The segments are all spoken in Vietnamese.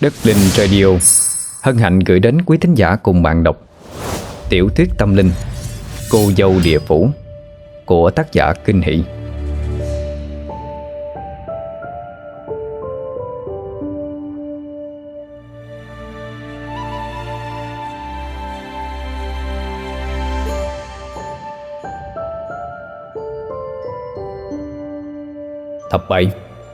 Đất Linh Radio hân hạnh gửi đến quý thính giả cùng bạn đọc tiểu thuyết tâm linh Cô dâu địa phủ của tác giả Kinh Hỷ. Tập 7.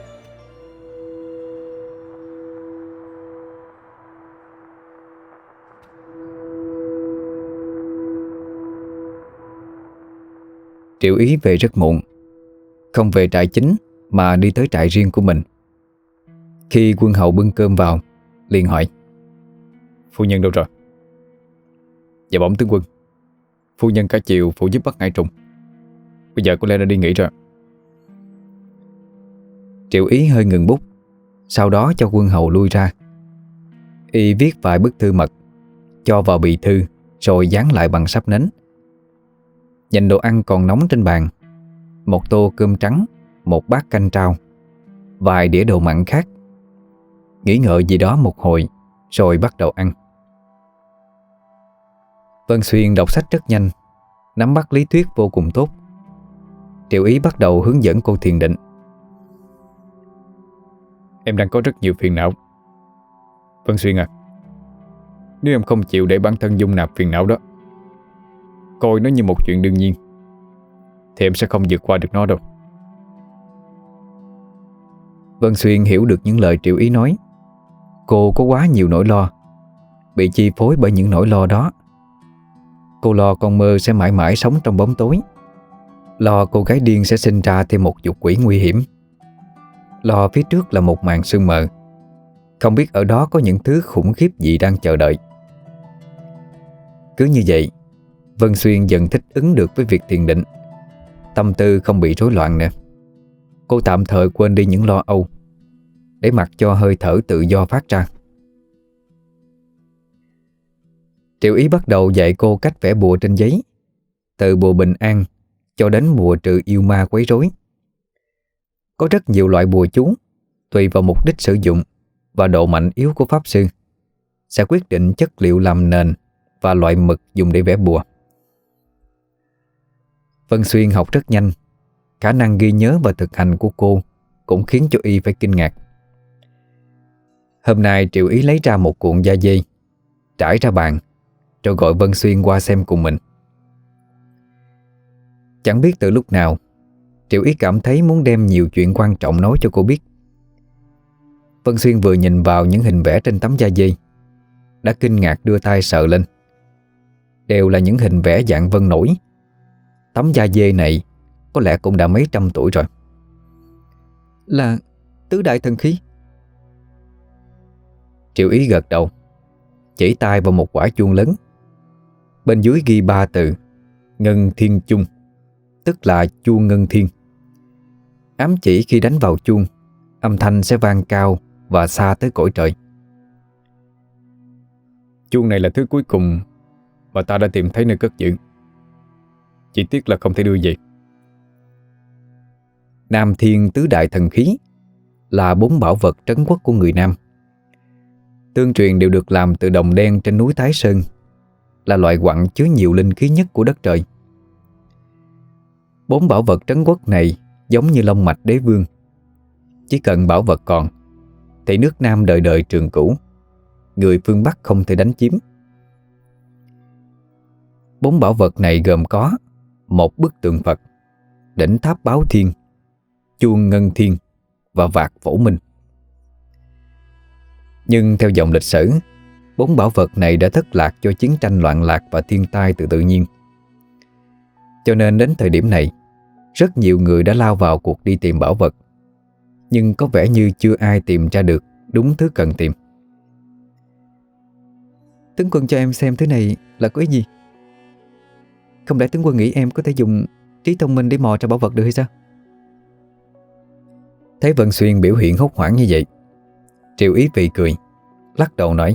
Triệu Ý về rất muộn, không về trại chính mà đi tới trại riêng của mình. Khi quân hầu bưng cơm vào, liền hỏi: "Phu nhân đâu rồi?" "Dạ bẩm tướng quân, phu nhân cả chiều phụ giúp bắt ngải trùng. Bây giờ có lẽ đã đi nghỉ rồi." Triệu Ý hơi ngừng bút, sau đó cho quân hầu lui ra. Y viết vài bức thư mật, cho vào bì thư rồi dán lại bằng sáp nến. Nhìn đồ ăn còn nóng trên bàn, một tô cơm trắng, một bát canh trao, vài đĩa đồ mặn khác. Nghĩ ngợi gì đó một hồi rồi bắt đầu ăn. Vân Xuyên đọc sách rất nhanh, nắm bắt lý thuyết vô cùng tốt. Triệu Ý bắt đầu hướng dẫn cô thiền định. "Em đang có rất nhiều phiền não, Vân Xuyên à. Nếu em không chịu để bản thân dung nạp phiền não đó, coi nó như một chuyện đương nhiên, thì em sẽ không vượt qua được nó đâu." Vân Xuyên hiểu được những lời Triệu Ý nói. Cô có quá nhiều nỗi lo, bị chi phối bởi những nỗi lo đó. Cô lo con mơ sẽ mãi mãi sống trong bóng tối, lo cô gái điên sẽ sinh ra thêm một dục quỷ nguy hiểm, lo phía trước là một màn sương mờ, không biết ở đó có những thứ khủng khiếp gì đang chờ đợi. Cứ như vậy, Vân Xuyên dần thích ứng được với việc thiền định. Tâm tư không bị rối loạn nữa. Cô tạm thời quên đi những lo âu, để mặc cho hơi thở tự do phát ra. Triệu Ý bắt đầu dạy cô cách vẽ bùa trên giấy, từ bùa bình an cho đến bùa trừ yêu ma quấy rối. Có rất nhiều loại bùa chú, tùy vào mục đích sử dụng và độ mạnh yếu của pháp sư, sẽ quyết định chất liệu làm nền và loại mực dùng để vẽ bùa. Vân Xuyên học rất nhanh, khả năng ghi nhớ và thực hành của cô cũng khiến cho y phải kinh ngạc. Hôm nay Triệu Ý lấy ra một cuộn da dê, trải ra bàn, rồi gọi Vân Xuyên qua xem cùng mình. Chẳng biết từ lúc nào, Triệu Ý cảm thấy muốn đem nhiều chuyện quan trọng nói cho cô biết. Vân Xuyên vừa nhìn vào những hình vẽ trên tấm da dê, đã kinh ngạc đưa tay sờ lên. Đều là những hình vẽ dạng vân nổi. Tấm da dê này có lẽ cũng đã mấy trăm tuổi rồi. "Là tứ đại thần khí." Triệu Ý gật đầu, chỉ tay vào một quả chuông lớn. Bên dưới ghi 3 từ Ngân Thiên Chung, tức là chuông ngân thiên, ám chỉ khi đánh vào chuông, âm thanh sẽ vang cao và xa tới cõi trời. "Chuông này là thứ cuối cùng mà ta đã tìm thấy nơi cất giữ. Chỉ tiếc là không thể đưa về." Nam Thiên tứ đại thần khí là 4 bảo vật trấn quốc của người Nam. Tương truyền đều được làm từ đồng đen trên núi Thái Sơn, là loại quặng chứa nhiều linh khí nhất của đất trời. 4 bảo vật trấn quốc này giống như long mạch đế vương. Chỉ cần bảo vật còn, thì nước Nam đời đời trường cửu, người phương Bắc không thể đánh chiếm. 4 bảo vật này gồm có một bức tượng Phật, đỉnh tháp Báo Thiên, chuông Ngân Thiên và vạc Phổ Minh. Nhưng theo dòng lịch sử, 4 bảo vật này đã thất lạc cho chiến tranh loạn lạc và thiên tai từ tự nhiên. Cho nên đến thời điểm này, rất nhiều người đã lao vào cuộc đi tìm bảo vật, nhưng có vẻ như chưa ai tìm ra được đúng thứ cần tìm. "Tướng quân cho em xem thứ này là có ý gì? Không lẽ tướng quân nghĩ em có thể dùng trí thông minh để mò ra bảo vật được hay sao?" Thấy Vân Xuyên biểu hiện hốt hoảng như vậy, Triệu Ý phì cười, lắc đầu nói: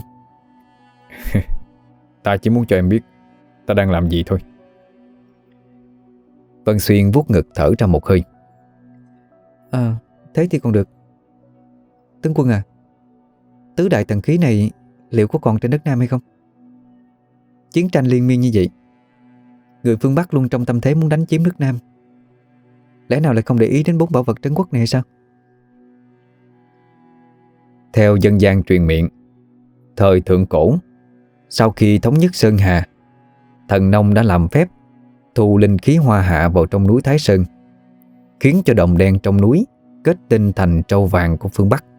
"Ta chỉ muốn cho em biết ta đang làm gì thôi." Vân Xuyên vuốt ngực thở ra một hơi. "Thế thì còn được. Tướng quân à, Tứ đại thần khí này liệu có còn trên đất Nam hay không? Chiến tranh liên miên như vậy, người phương Bắc luôn trong tâm thế muốn đánh chiếm nước Nam, lẽ nào lại không để ý đến 4 bảo vật trấn quốc này hay sao? Theo dân gian truyền miệng, thời thượng cổ, sau khi thống nhất Sơn Hà, thần nông đã làm phép thu linh khí hoa hạ vào trong núi Thái Sơn, khiến cho đồng đen trong núi kết tinh thành trâu vàng của phương Bắc.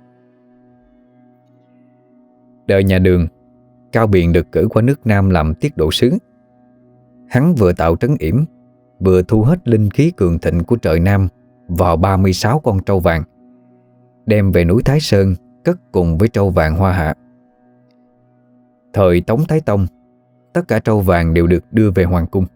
Đời nhà Đường, Cao Biền được cử qua nước Nam làm tiết độ sứ. Hắn vừa tạo trấn yểm, vừa thu hết linh khí cường thịnh của trời Nam vào 36 con trâu vàng, đem về núi Thái Sơn cất cùng với trâu vàng hoa hạ. Thời Tống Thái Tông, tất cả trâu vàng đều được đưa về hoàng cung.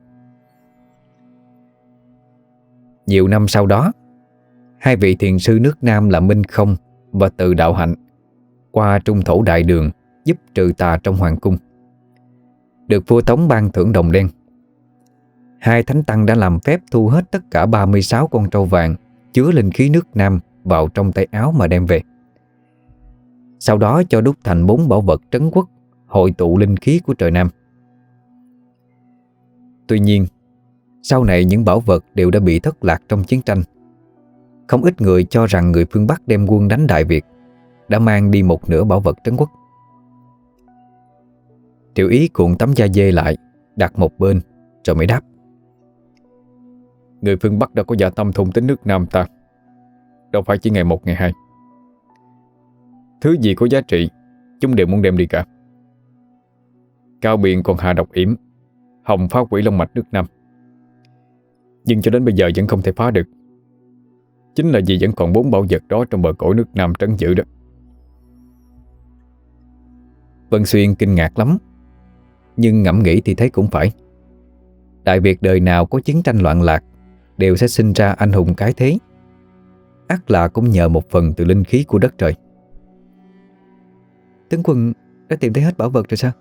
Nhiều năm sau đó, hai vị thiền sư nước Nam là Minh Không và Từ Đạo Hạnh qua trung thổ Đại Đường giúp trừ tà trong hoàng cung, được vua Tống ban thưởng đồng đen. Hai thánh tăng đã làm phép thu hết tất cả 36 con trâu vàng chứa linh khí nước Nam vào trong tay áo mà đem về. Sau đó cho đúc thành 4 bảo vật trấn quốc hội tụ linh khí của trời Nam. Tuy nhiên, sau này những bảo vật đều đã bị thất lạc trong chiến tranh. Không ít người cho rằng người phương Bắc đem quân đánh Đại Việt đã mang đi một nửa bảo vật trấn quốc. Triệu Ý cuộn tấm da dê lại, đặt một bên rồi mới đáp: người phương Bắc đã có dạ tâm thôn tính nước Nam ta, đâu phải chỉ ngày một ngày hai. Thứ gì có giá trị chúng đều muốn đem đi cả. Cao Biền còn hạ độc yểm, hòng phá hủy long mạch nước Nam, nhưng cho đến bây giờ vẫn không thể phá được. Chính là vì vẫn còn 4 bảo vật đó trong bờ cõi nước Nam trấn giữ đó. Vân Xuyên kinh ngạc lắm, nhưng ngẫm nghĩ thì thấy cũng phải. Đại Việt đời nào có chiến tranh loạn lạc đều sẽ sinh ra anh hùng cái thế, ắt là cũng nhờ một phần từ linh khí của đất trời. Tướng quân đã tìm thấy hết bảo vật rồi sao?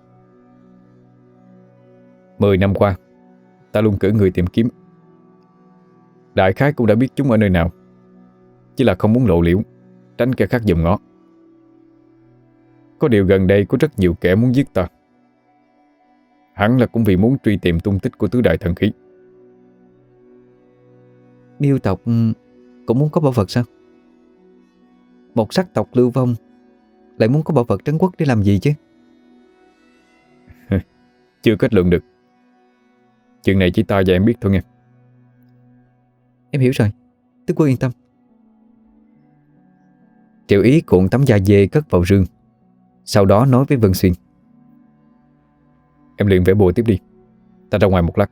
10 năm qua, ta luôn cử người tìm kiếm. Đại khái cũng đã biết chúng ở nơi nào, chỉ là không muốn lộ liễu, tránh kẻ khác dòm ngó. Có điều gần đây có rất nhiều kẻ muốn giết ta, hẳn là cũng vì muốn truy tìm tung tích của tứ đại thần khí. Miêu tộc cũng muốn có bảo vật sao? Một sắc tộc lưu vong lại muốn có bảo vật trấn quốc để làm gì chứ? Chưa kết luận được. Chuyện này chỉ ta và em biết thôi nghe. Em hiểu rồi, tướng quân yên tâm. Triệu Ý cuộn tấm da dê cất vào rương, sau đó nói với Vân Xuyên: em luyện vẽ bùa tiếp đi, ta ra ngoài một lát.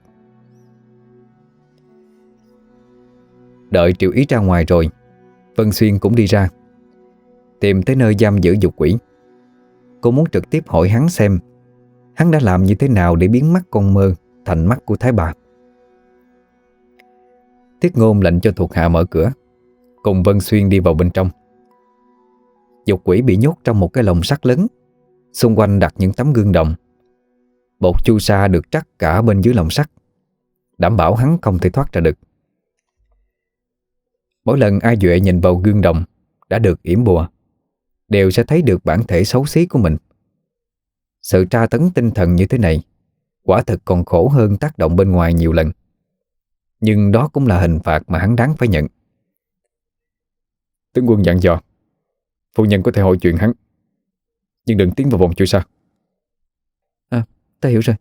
Đợi Triệu Ý ra ngoài rồi, Vân Xuyên cũng đi ra, tìm tới nơi giam giữ dục quỷ. Cô muốn trực tiếp hỏi hắn xem hắn đã làm như thế nào để biến mắt con mơ thành mắt của Thái Bà. Thiết Ngôn lệnh cho thuộc hạ mở cửa, cùng Vân Xuyên đi vào bên trong. Dục quỷ bị nhốt trong một cái lồng sắt lớn, xung quanh đặt những tấm gương đồng. Bột chu sa được trắc cả bên dưới lồng sắt, đảm bảo hắn không thể thoát ra được. Mỗi lần ai Duệ nhìn vào gương đồng đã được yểm bùa, đều sẽ thấy được bản thể xấu xí của mình. Sự tra tấn tinh thần như thế này quả thực còn khổ hơn tác động bên ngoài nhiều lần. Nhưng đó cũng là hình phạt mà hắn đáng phải nhận. Tướng quân dặn dò phu nhân có thể hỏi chuyện hắn, nhưng đừng tiến vào vòng chu sa. Ta hiểu rồi.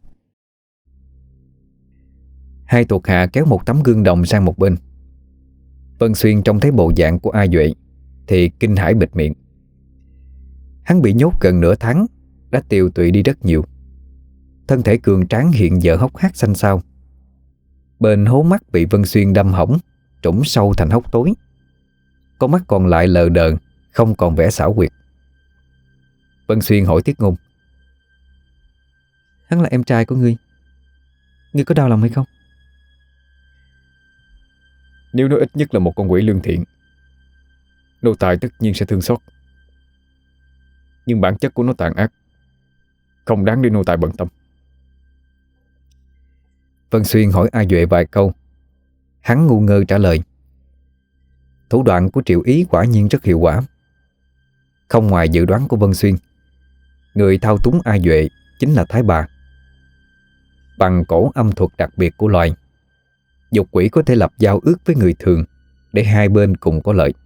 Hai thuộc hạ kéo một tấm gương đồng sang một bên. Vân Xuyên trông thấy bộ dạng của A Duệ thì kinh hãi bịt miệng. Hắn bị nhốt gần nửa tháng, đã tiều tụy đi rất nhiều. Thân thể cường tráng hiện giờ hốc hác xanh xao. Bên hố mắt bị Vân Xuyên đâm hỏng, trũng sâu thành hốc tối. Con mắt còn lại lờ đờ, không còn vẻ xảo quyệt. Vân Xuyên hỏi Thiết Ngôn: hắn là em trai của ngươi, ngươi có đau lòng hay không? Nếu nó ít nhất là một con quỷ lương thiện, nô tài tất nhiên sẽ thương xót. Nhưng bản chất của nó tàn ác, không đáng để nô tài bận tâm. Vân Xuyên hỏi A Duệ vài câu, hắn ngu ngơ trả lời. Thủ đoạn của Triệu Ý quả nhiên rất hiệu quả. Không ngoài dự đoán của Vân Xuyên, Người thao túng A Duệ chính là Thái Bà. Bằng cổ âm thuật đặc biệt của loài, dục quỷ có thể lập giao ước với người thường để hai bên cùng có lợi.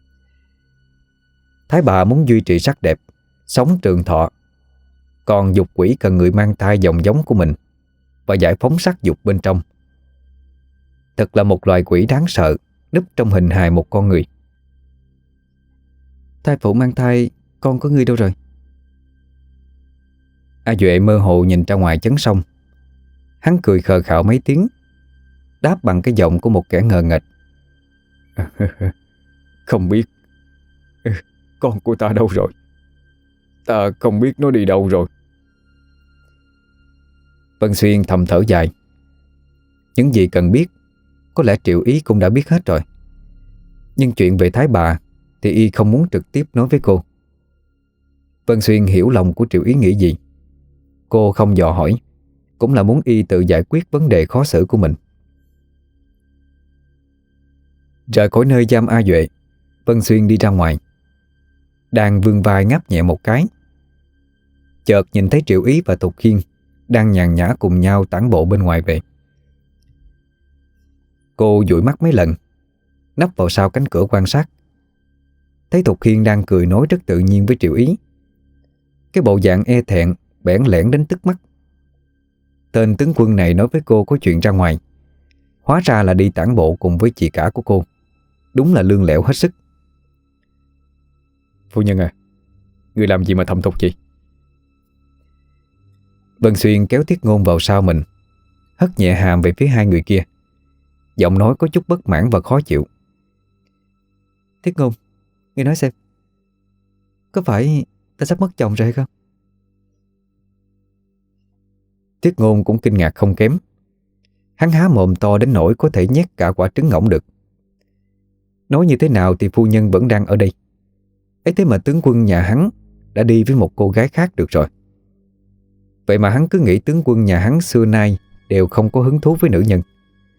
Thái Bà muốn duy trì sắc đẹp, sống trường thọ, còn dục quỷ cần người mang thai dòng giống của mình và giải phóng sắc dục bên trong. Thật là một loài quỷ đáng sợ, núp trong hình hài một con người. Thai phụ mang thai, con có người đâu rồi? A Duệ mơ hồ nhìn ra ngoài chấn sông. Hắn cười khờ khạo mấy tiếng, đáp bằng cái giọng của một kẻ ngờ nghệch. Không biết. Con của ta đâu rồi? Ta không biết nó đi đâu rồi. Vân Xuyên thầm thở dài. Những gì cần biết có lẽ Triệu Ý cũng đã biết hết rồi. Nhưng chuyện về Thái Bà thì y không muốn trực tiếp nói với cô. Vân Xuyên hiểu lòng của Triệu Ý nghĩ gì. Cô không dò hỏi, cũng là muốn y tự giải quyết vấn đề khó xử của mình. Rời khỏi nơi giam A Duệ, Vân Xuyên đi ra ngoài. Đang vươn vai ngáp nhẹ một cái, chợt nhìn thấy Triệu Ý và Thục Khiên đang nhàn nhã cùng nhau tản bộ bên ngoài về. Cô dụi mắt mấy lần, nấp vào sau cánh cửa quan sát. Thấy Thục Khiên đang cười nói rất tự nhiên với Triệu Ý. Cái bộ dạng e thẹn, bẽn lẽn đến tức mắt. Tên tướng quân này nói với cô có chuyện ra ngoài, hóa ra là đi tản bộ cùng với chị cả của cô. Đúng là lương lẹo hết sức. Phu nhân à, người làm gì mà thầm thục chị? Vân Xuyên kéo Thiết Ngôn vào sau mình, hất nhẹ hàm về phía hai người kia. Giọng nói có chút bất mãn và khó chịu. Thiết Ngôn, ngươi nói xem, có phải ta sắp mất chồng rồi hay không? Thiết Ngôn cũng kinh ngạc không kém. Hắn há mồm to đến nỗi có thể nhét cả quả trứng ngỗng được. Nói như thế nào thì phu nhân vẫn đang ở đây. Ấy thế mà tướng quân nhà hắn đã đi với một cô gái khác được rồi. Vậy mà hắn cứ nghĩ tướng quân nhà hắn xưa nay đều không có hứng thú với nữ nhân.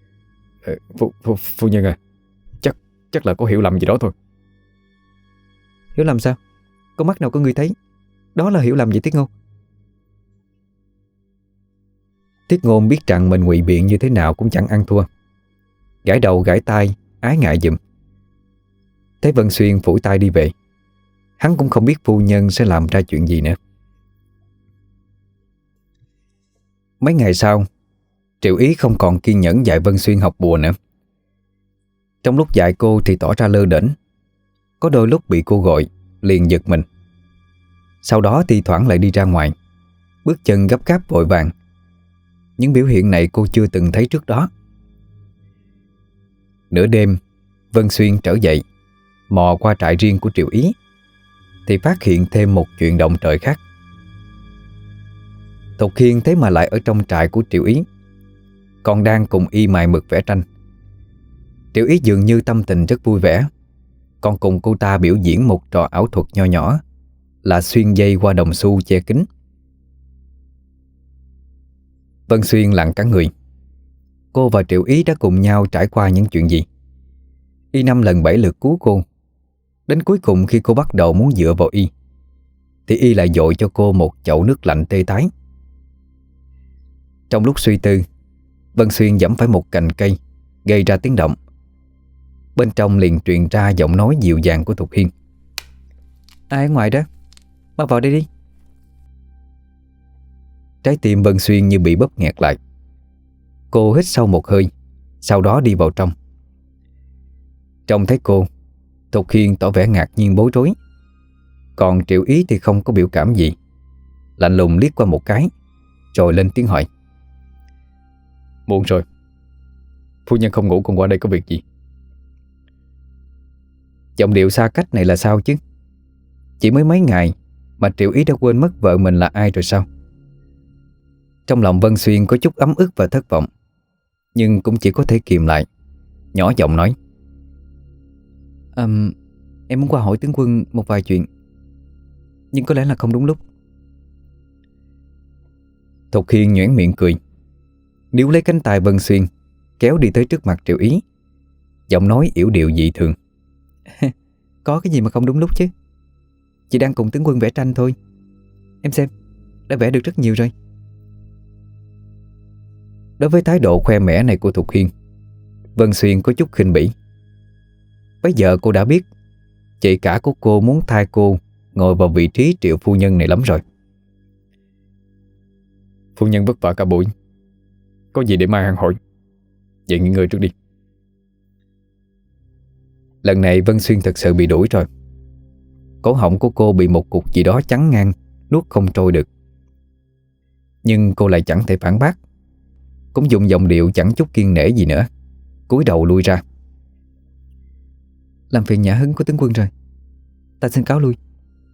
Phu nhân à, chắc là có hiểu lầm gì đó thôi. Hiểu lầm sao? Con mắt nào có người thấy? Đó là hiểu lầm gì Thiết Ngôn? Thiết Ngôn biết rằng mình ngụy biện như thế nào cũng chẳng ăn thua. Gãi đầu gãi tai, ái ngại giùm. Thấy Vân Xuyên phủi tay đi về, hắn cũng không biết phu nhân sẽ làm ra chuyện gì nữa. Mấy ngày sau, Triệu Ý không còn kiên nhẫn dạy Vân Xuyên học bùa nữa. Trong lúc dạy cô thì tỏ ra lơ đễnh. Có đôi lúc bị cô gọi liền giật mình. Sau đó thì thoảng lại đi ra ngoài, bước chân gấp gáp vội vàng. Những biểu hiện này cô chưa từng thấy trước đó. Nửa đêm, Vân Xuyên trở dậy, mò qua trại riêng của Triệu Ý, thì phát hiện thêm một chuyện động trời khác. Thục Khiên thế mà lại ở trong trại của Triệu Ý, còn đang cùng y mài mực vẽ tranh. Triệu Ý dường như tâm tình rất vui vẻ, còn cùng cô ta biểu diễn một trò ảo thuật nho nhỏ là xuyên dây qua đồng xu che kính. Vân Xuyên lặng cả người. Cô và Triệu Ý đã cùng nhau trải qua những chuyện gì? Y 5 lần 7 lượt cứu cô. Đến cuối cùng khi cô bắt đầu muốn dựa vào y, thì y lại dội cho cô một chậu nước lạnh tê tái. Trong lúc suy tư, Vân Xuyên giẫm phải một cành cây, gây ra tiếng động. Bên trong liền truyền ra giọng nói dịu dàng của Thục Hiên. Ai ở ngoài đó? Mau vào đây đi. Trái tim Vân Xuyên như bị bóp nghẹt lại. Cô hít sâu một hơi, sau đó đi vào trong. Trông thấy cô, Thục Hiên tỏ vẻ ngạc nhiên bối rối. Còn Triệu Ý thì không có biểu cảm gì, lạnh lùng liếc qua một cái, rồi lên tiếng hỏi. Muộn rồi, phu nhân không ngủ, còn qua đây có việc gì? Giọng điệu xa cách này là sao chứ? Chỉ mới mấy ngày mà Triệu Ý đã quên mất vợ mình là ai rồi sao? Trong lòng Vân Xuyên có chút ấm ức và thất vọng, nhưng cũng chỉ có thể kìm lại, nhỏ giọng nói. Em muốn qua hỏi tướng quân một vài chuyện, nhưng có lẽ là không đúng lúc. Thục Hiên nhoẻn miệng cười, níu lấy cánh tay Vân Xuyên, kéo đi tới trước mặt Triệu Ý, giọng nói yểu điệu dị thường. Có cái gì mà không đúng lúc chứ? Chị đang cùng tướng quân vẽ tranh thôi. Em xem, đã vẽ được rất nhiều rồi. Đối với thái độ khoe mẽ này của Thục Hiên, Vân Xuyên có chút khinh bỉ. Bây giờ cô đã biết chị cả của cô muốn thay cô ngồi vào vị trí triệu phu nhân này lắm rồi. Phu nhân vất vả cả buổi, có gì để mai ăn hội. Vậy nghỉ ngơi trước đi. Lần này Vân Xuyên thật sự bị đuổi rồi. Cổ họng của cô bị một cục gì đó chắn ngang, nuốt không trôi được. Nhưng cô lại chẳng thể phản bác, cũng dùng giọng điệu chẳng chút kiêng nể gì nữa, cúi đầu lui ra. Làm phiền nhã hứng của tướng quân rồi, ta xin cáo lui.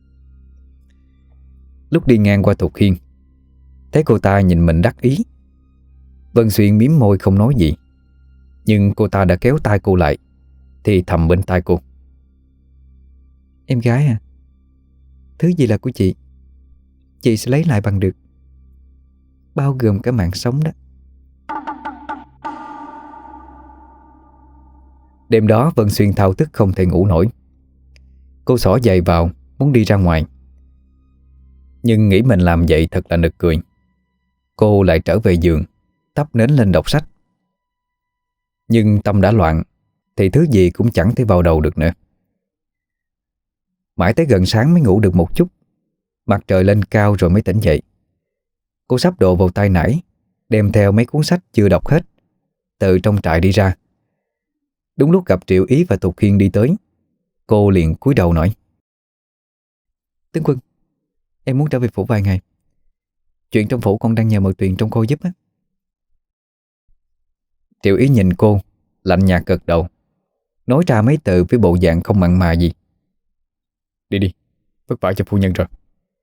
Lúc đi ngang qua Thục Hiên, thấy cô ta nhìn mình đắc ý, Vân Xuyên mím môi không nói gì. Nhưng cô ta đã kéo tay cô lại, thì thầm bên tai cô: Em gái à, thứ gì là của chị sẽ lấy lại bằng được, bao gồm cả mạng sống đó. Đêm đó Vân Xuyên thao thức không thể ngủ nổi. Cô xỏ giày vào muốn đi ra ngoài, nhưng nghĩ mình làm vậy thật là nực cười. Cô lại trở về giường, thắp nến lên đọc sách. Nhưng tâm đã loạn thì thứ gì cũng chẳng thể vào đầu được nữa. Mãi tới gần sáng mới ngủ được một chút. Mặt trời lên cao rồi mới tỉnh dậy. Cô sắp đồ vào tay nải, đem theo mấy cuốn sách chưa đọc hết, từ trong trại đi ra. Đúng lúc gặp Triệu Ý và Tục Hiên đi tới, cô liền cúi đầu nói: Tướng quân, em muốn trở về phủ vài ngày. Chuyện trong phủ con đang nhờ Mợ Tuyền trong cô giúp á. Triệu Ý nhìn cô, lạnh nhạt gật đầu, nói ra mấy từ với bộ dạng không mặn mà gì. Đi đi, vất vả cho phu nhân rồi.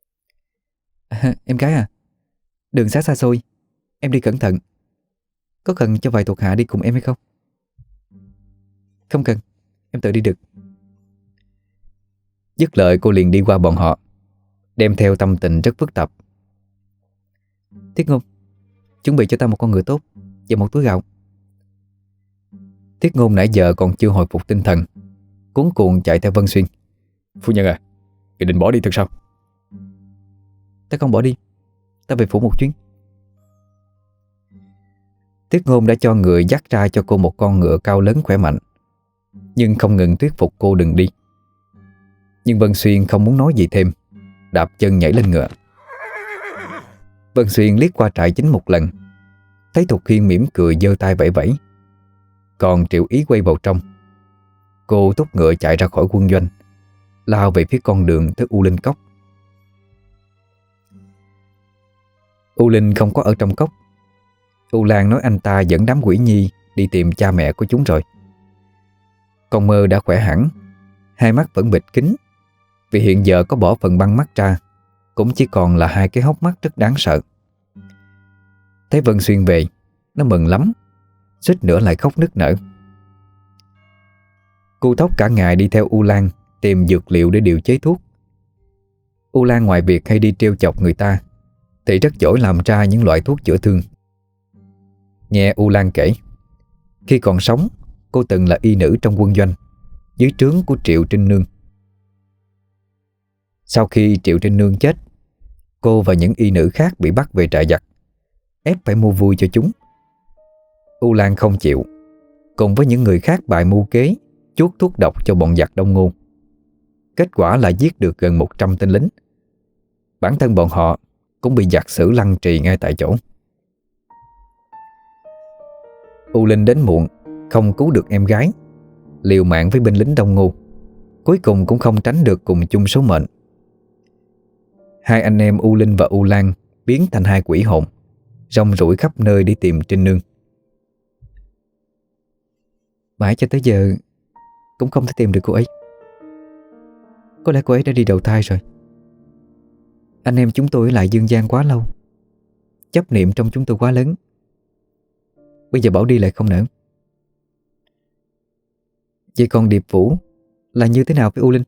Em gái à, đường xá xa xôi, em đi cẩn thận. Có cần cho vài thuộc hạ đi cùng em hay không? Không cần, em tự đi được. Dứt lời cô liền đi qua bọn họ, đem theo tâm tình rất phức tạp. Thiết Ngôn, chuẩn bị cho ta một con ngựa tốt và một túi gạo. Thiết Ngôn nãy giờ còn chưa hồi phục tinh thần, cuống cuồng chạy theo Vân Xuyên. Phu nhân à, người định bỏ đi thật sao? Ta không bỏ đi, ta về phủ một chuyến. Thiết Ngôn đã cho người dắt ra cho cô một con ngựa cao lớn khỏe mạnh, nhưng không ngừng thuyết phục cô đừng đi. Nhưng Vân Xuyên không muốn nói gì thêm, đạp chân nhảy lên ngựa. Vân Xuyên liếc qua trại chính một lần, thấy Thục Hiên mỉm cười giơ tay vẫy vẫy. Còn Triệu Ý quay vào trong. Cô thúc ngựa chạy ra khỏi quân doanh, lao về phía con đường tới U Linh Cốc. U Linh không có ở trong cốc. U Lan nói anh ta dẫn đám quỷ nhi đi tìm cha mẹ của chúng rồi. Con Mơ đã khỏe hẳn, hai mắt vẫn bịt kín, vì hiện giờ có bỏ phần băng mắt ra, cũng chỉ còn là hai cái hốc mắt rất đáng sợ. Thấy Vân Xuyên về, nó mừng lắm, suýt nữa lại khóc nức nở. Cô Thóc cả ngày đi theo U Lan tìm dược liệu để điều chế thuốc. U Lan ngoài việc hay đi trêu chọc người ta, thì rất giỏi làm ra những loại thuốc chữa thương. Nghe U Lan kể, khi còn sống, cô từng là y nữ trong quân doanh, dưới trướng của Triệu Trinh Nương. Sau khi Triệu Trinh Nương chết, cô và những y nữ khác bị bắt về trại giặc, ép phải mua vui cho chúng. U Lan không chịu, cùng với những người khác bày mưu kế chuốt thuốc độc cho bọn giặc Đông Ngô. Kết quả là giết được gần 100 tên lính. Bản thân bọn họ cũng bị giặc xử lăng trì ngay tại chỗ. U Linh đến muộn, không cứu được em gái, liều mạng với binh lính Đông Ngô, cuối cùng cũng không tránh được cùng chung số mệnh. Hai anh em U Linh và U Lan biến thành hai quỷ hồn, rong ruổi khắp nơi đi tìm Trinh Nương. Mãi cho tới giờ cũng không thể tìm được cô ấy. Có lẽ cô ấy đã đi đầu thai rồi. Anh em chúng tôi ở lại dương gian quá lâu, chấp niệm trong chúng tôi quá lớn. Bây giờ bảo đi lại không nỡ. Vậy còn Điệp Vũ là như thế nào với U Linh?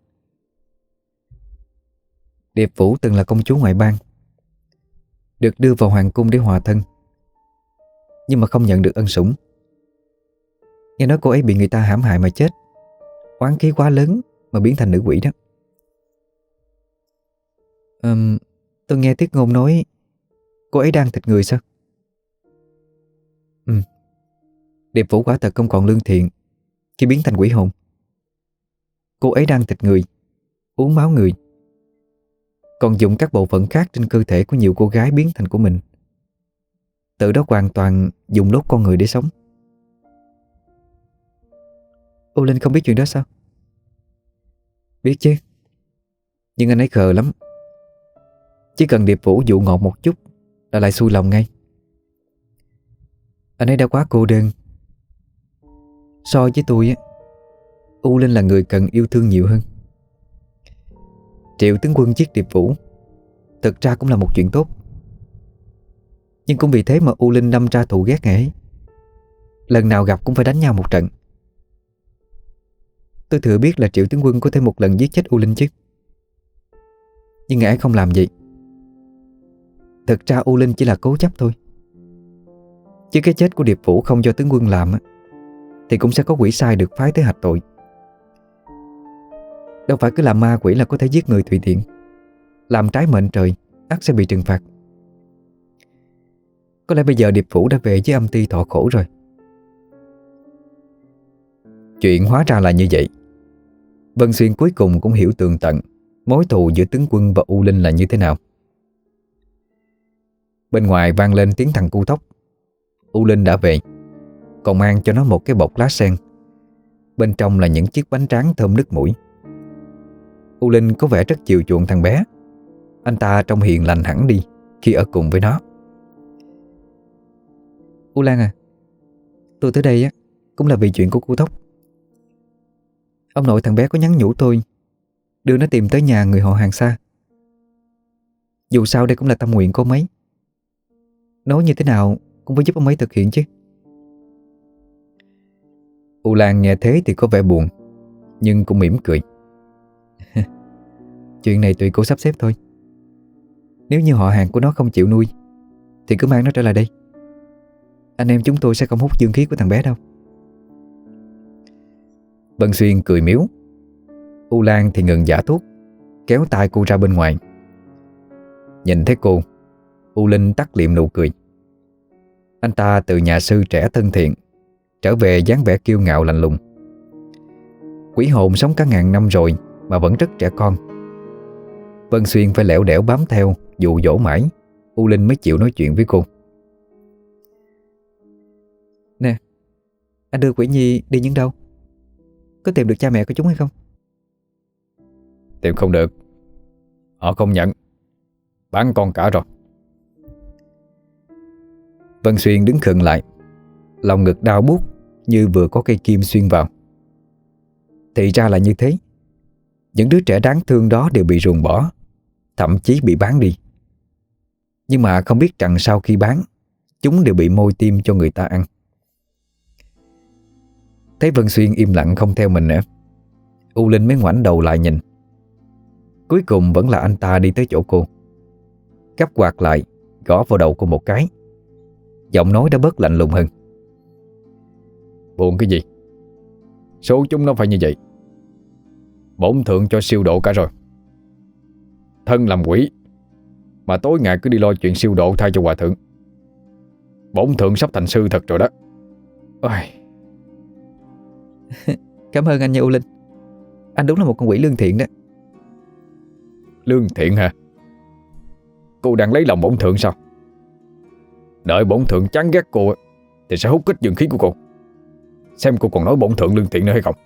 Điệp Vũ từng là công chúa ngoại bang, được đưa vào hoàng cung để hòa thân, nhưng mà không nhận được ân sủng. Nghe nói cô ấy bị người ta hãm hại mà chết, oán khí quá lớn mà biến thành nữ quỷ đó. Tôi nghe Tiết Ngôn nói cô ấy đang thịt người sao? Ừ, Điệp Vũ quả thật không còn lương thiện khi biến thành quỷ hồn. Cô ấy đang thịt người, uống máu người, còn dùng các bộ phận khác trên cơ thể của nhiều cô gái biến thành của mình. Tự đó hoàn toàn dùng lốt con người để sống. U Linh không biết chuyện đó sao? Biết chứ, nhưng anh ấy khờ lắm. Chỉ cần Điệp Vũ dụ ngọt một chút là lại xuôi lòng ngay. Anh ấy đã quá cô đơn. So với tôi á, U Linh là người cần yêu thương nhiều hơn. Triệu tướng quân giết Điệp Vũ thực ra cũng là một chuyện tốt, nhưng cũng vì thế mà U Linh đâm ra thù ghét ngày ấy. Lần nào gặp cũng phải đánh nhau một trận. Tôi thừa biết là Triệu tướng quân có thể một lần giết chết U Linh chứ, nhưng ngày ấy không làm gì. Thực ra U Linh chỉ là cố chấp thôi. Chứ cái chết của Điệp Vũ không do tướng quân làm á, thì cũng sẽ có quỷ sai được phái tới hạch tội. Đâu phải cứ làm ma quỷ là có thể giết người tùy tiện. Làm trái mệnh trời ắt sẽ bị trừng phạt. Có lẽ bây giờ Điệp Vũ đã về với âm ty thọ khổ rồi. Chuyện hóa ra là như vậy. Vân Xuyên cuối cùng cũng hiểu tường tận mối thù giữa tướng quân và U Linh là như thế nào. Bên ngoài vang lên tiếng thằng cu tóc. U Linh đã về, còn mang cho nó một cái bọc lá sen. Bên trong là những chiếc bánh tráng thơm nức mũi. U Linh có vẻ rất chiều chuộng thằng bé. Anh ta trông hiền lành hẳn đi khi ở cùng với nó. U Lan à, tôi tới đây á cũng là vì chuyện của cô Tóc. Ông nội thằng bé có nhắn nhủ tôi đưa nó tìm tới nhà người họ hàng xa. Dù sao đây cũng là tâm nguyện của ông ấy. Nói như thế nào cũng phải giúp ông ấy thực hiện chứ. U Lan nghe thế thì có vẻ buồn, nhưng cũng mỉm cười. Chuyện này tùy cô sắp xếp thôi. Nếu như họ hàng của nó không chịu nuôi thì cứ mang nó trở lại đây. Anh em chúng tôi sẽ không hút dương khí của thằng bé đâu. Vân Xuyên cười miếu. U Lan thì ngừng giả thuốc, kéo tay cô ra bên ngoài. Nhìn thấy cô, U Linh tắt liệm nụ cười. Anh ta từ nhà sư trẻ thân thiện trở về dáng vẻ kiêu ngạo lạnh lùng. Quỷ hồn sống cả ngàn năm rồi mà vẫn rất trẻ con. Vân Xuyên phải lẻo đẻo bám theo, dụ dỗ mãi U Linh mới chịu nói chuyện với cô. Nè, anh đưa Quỷ Nhi đi những đâu? Có tìm được cha mẹ của chúng hay không? Tìm không được. Họ không nhận. Bán con cả rồi. Vân Xuyên đứng khựng lại, lòng ngực đau buốt như vừa có cây kim xuyên vào. Thì ra là như thế. Những đứa trẻ đáng thương đó đều bị ruồng bỏ, thậm chí bị bán đi. Nhưng mà không biết rằng sau khi bán, chúng đều bị môi tim cho người ta ăn. Thấy Vân Xuyên im lặng không theo mình nữa, U Linh mới ngoảnh đầu lại nhìn. Cuối cùng vẫn là anh ta đi tới chỗ cô, cắp quạt lại, gõ vào đầu cô một cái. Giọng nói đã bớt lạnh lùng hơn. Buồn cái gì? Số chúng nó phải như vậy. Bổn thượng cho siêu độ cả rồi. Thân làm quỷ mà tối ngày cứ đi lo chuyện siêu độ thay cho hòa thượng. Bổn thượng sắp thành sư thật rồi đó. Ôi. Cảm ơn anh nha U Linh. Anh đúng là một con quỷ lương thiện đó. Lương thiện hả? Cô đang lấy lòng bổn thượng sao? Đợi bổn thượng chán ghét cô thì sẽ hút hết dương khí của cô. Xem cô còn nói bổn thượng lương thiện nữa hay không.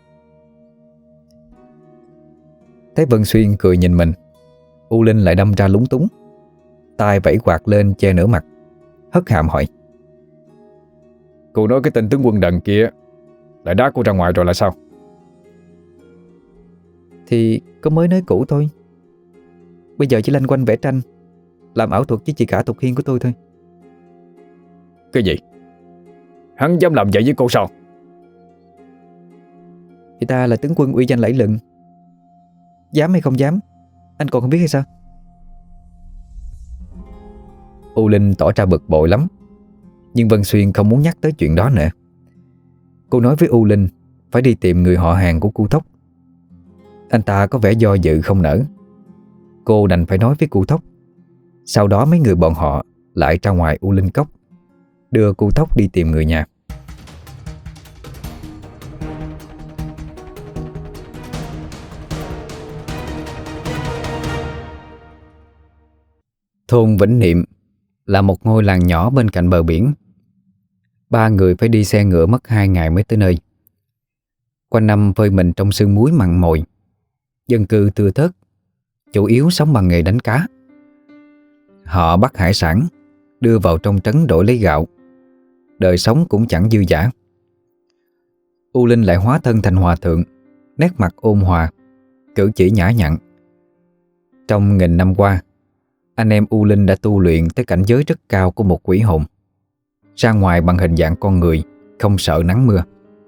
Thấy Vân Xuyên cười nhìn mình, U Linh lại đâm ra lúng túng, tay vẫy quạt lên che nửa mặt, hất hàm hỏi. Cô nói cái tên tướng quân đần kia lại đá cô ra ngoài rồi là sao? Thì có mới nói cũ thôi. Bây giờ chỉ lanh quanh vẽ tranh, làm ảo thuật với chị cả Tục Hiên của tôi thôi. Cái gì? Hắn dám làm vậy với cô sao? Chị ta là tướng quân uy danh lẫy lừng. Dám hay không dám, anh còn không biết hay sao? U Linh tỏ ra bực bội lắm, nhưng Vân Xuyên không muốn nhắc tới chuyện đó nữa. Cô nói với U Linh phải đi tìm người họ hàng của cu Thóc. Anh ta có vẻ do dự không nỡ. Cô đành phải nói với cu Thóc. Sau đó mấy người bọn họ lại ra ngoài U Linh Cốc, đưa cô Thóc đi tìm người nhà. Thôn Vĩnh Niệm là một ngôi làng nhỏ bên cạnh bờ biển. Ba người phải đi xe ngựa mất 2 ngày mới tới nơi. Quanh năm phơi mình trong sương muối mặn mòi, dân cư thưa thớt, chủ yếu sống bằng nghề đánh cá. Họ bắt hải sản, đưa vào trong trấn đổi lấy gạo. Đời sống cũng chẳng dư dả. U Linh lại hóa thân thành hòa thượng, nét mặt ôn hòa, cử chỉ nhã nhặn. Trong nghìn năm qua, anh em U Linh đã tu luyện tới cảnh giới rất cao của một quỷ hồn, ra ngoài bằng hình dạng con người, không sợ nắng mưa.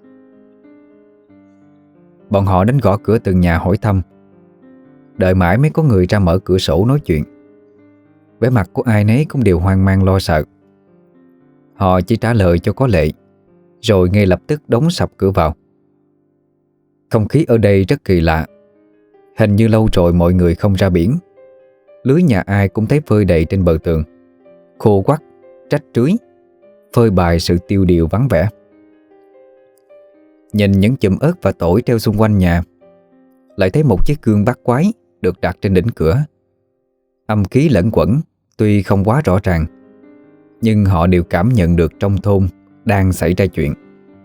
Bọn họ đến gõ cửa từng nhà hỏi thăm, đợi mãi mới có người ra mở cửa sổ nói chuyện. Vẻ mặt của ai nấy cũng đều hoang mang lo sợ. Họ chỉ trả lời cho có lệ, rồi ngay lập tức đóng sập cửa vào. Không khí ở đây rất kỳ lạ. Hình như lâu rồi mọi người không ra biển. Lưới nhà ai cũng thấy phơi đầy trên bờ tường, khô quắt, trách trưới, phơi bày sự tiêu điều vắng vẻ. Nhìn những chùm ớt và tỏi treo xung quanh nhà, lại thấy một chiếc gương bát quái được đặt trên đỉnh cửa. Âm khí lẫn quẩn, tuy không quá rõ ràng, nhưng họ đều cảm nhận được trong thôn đang xảy ra chuyện.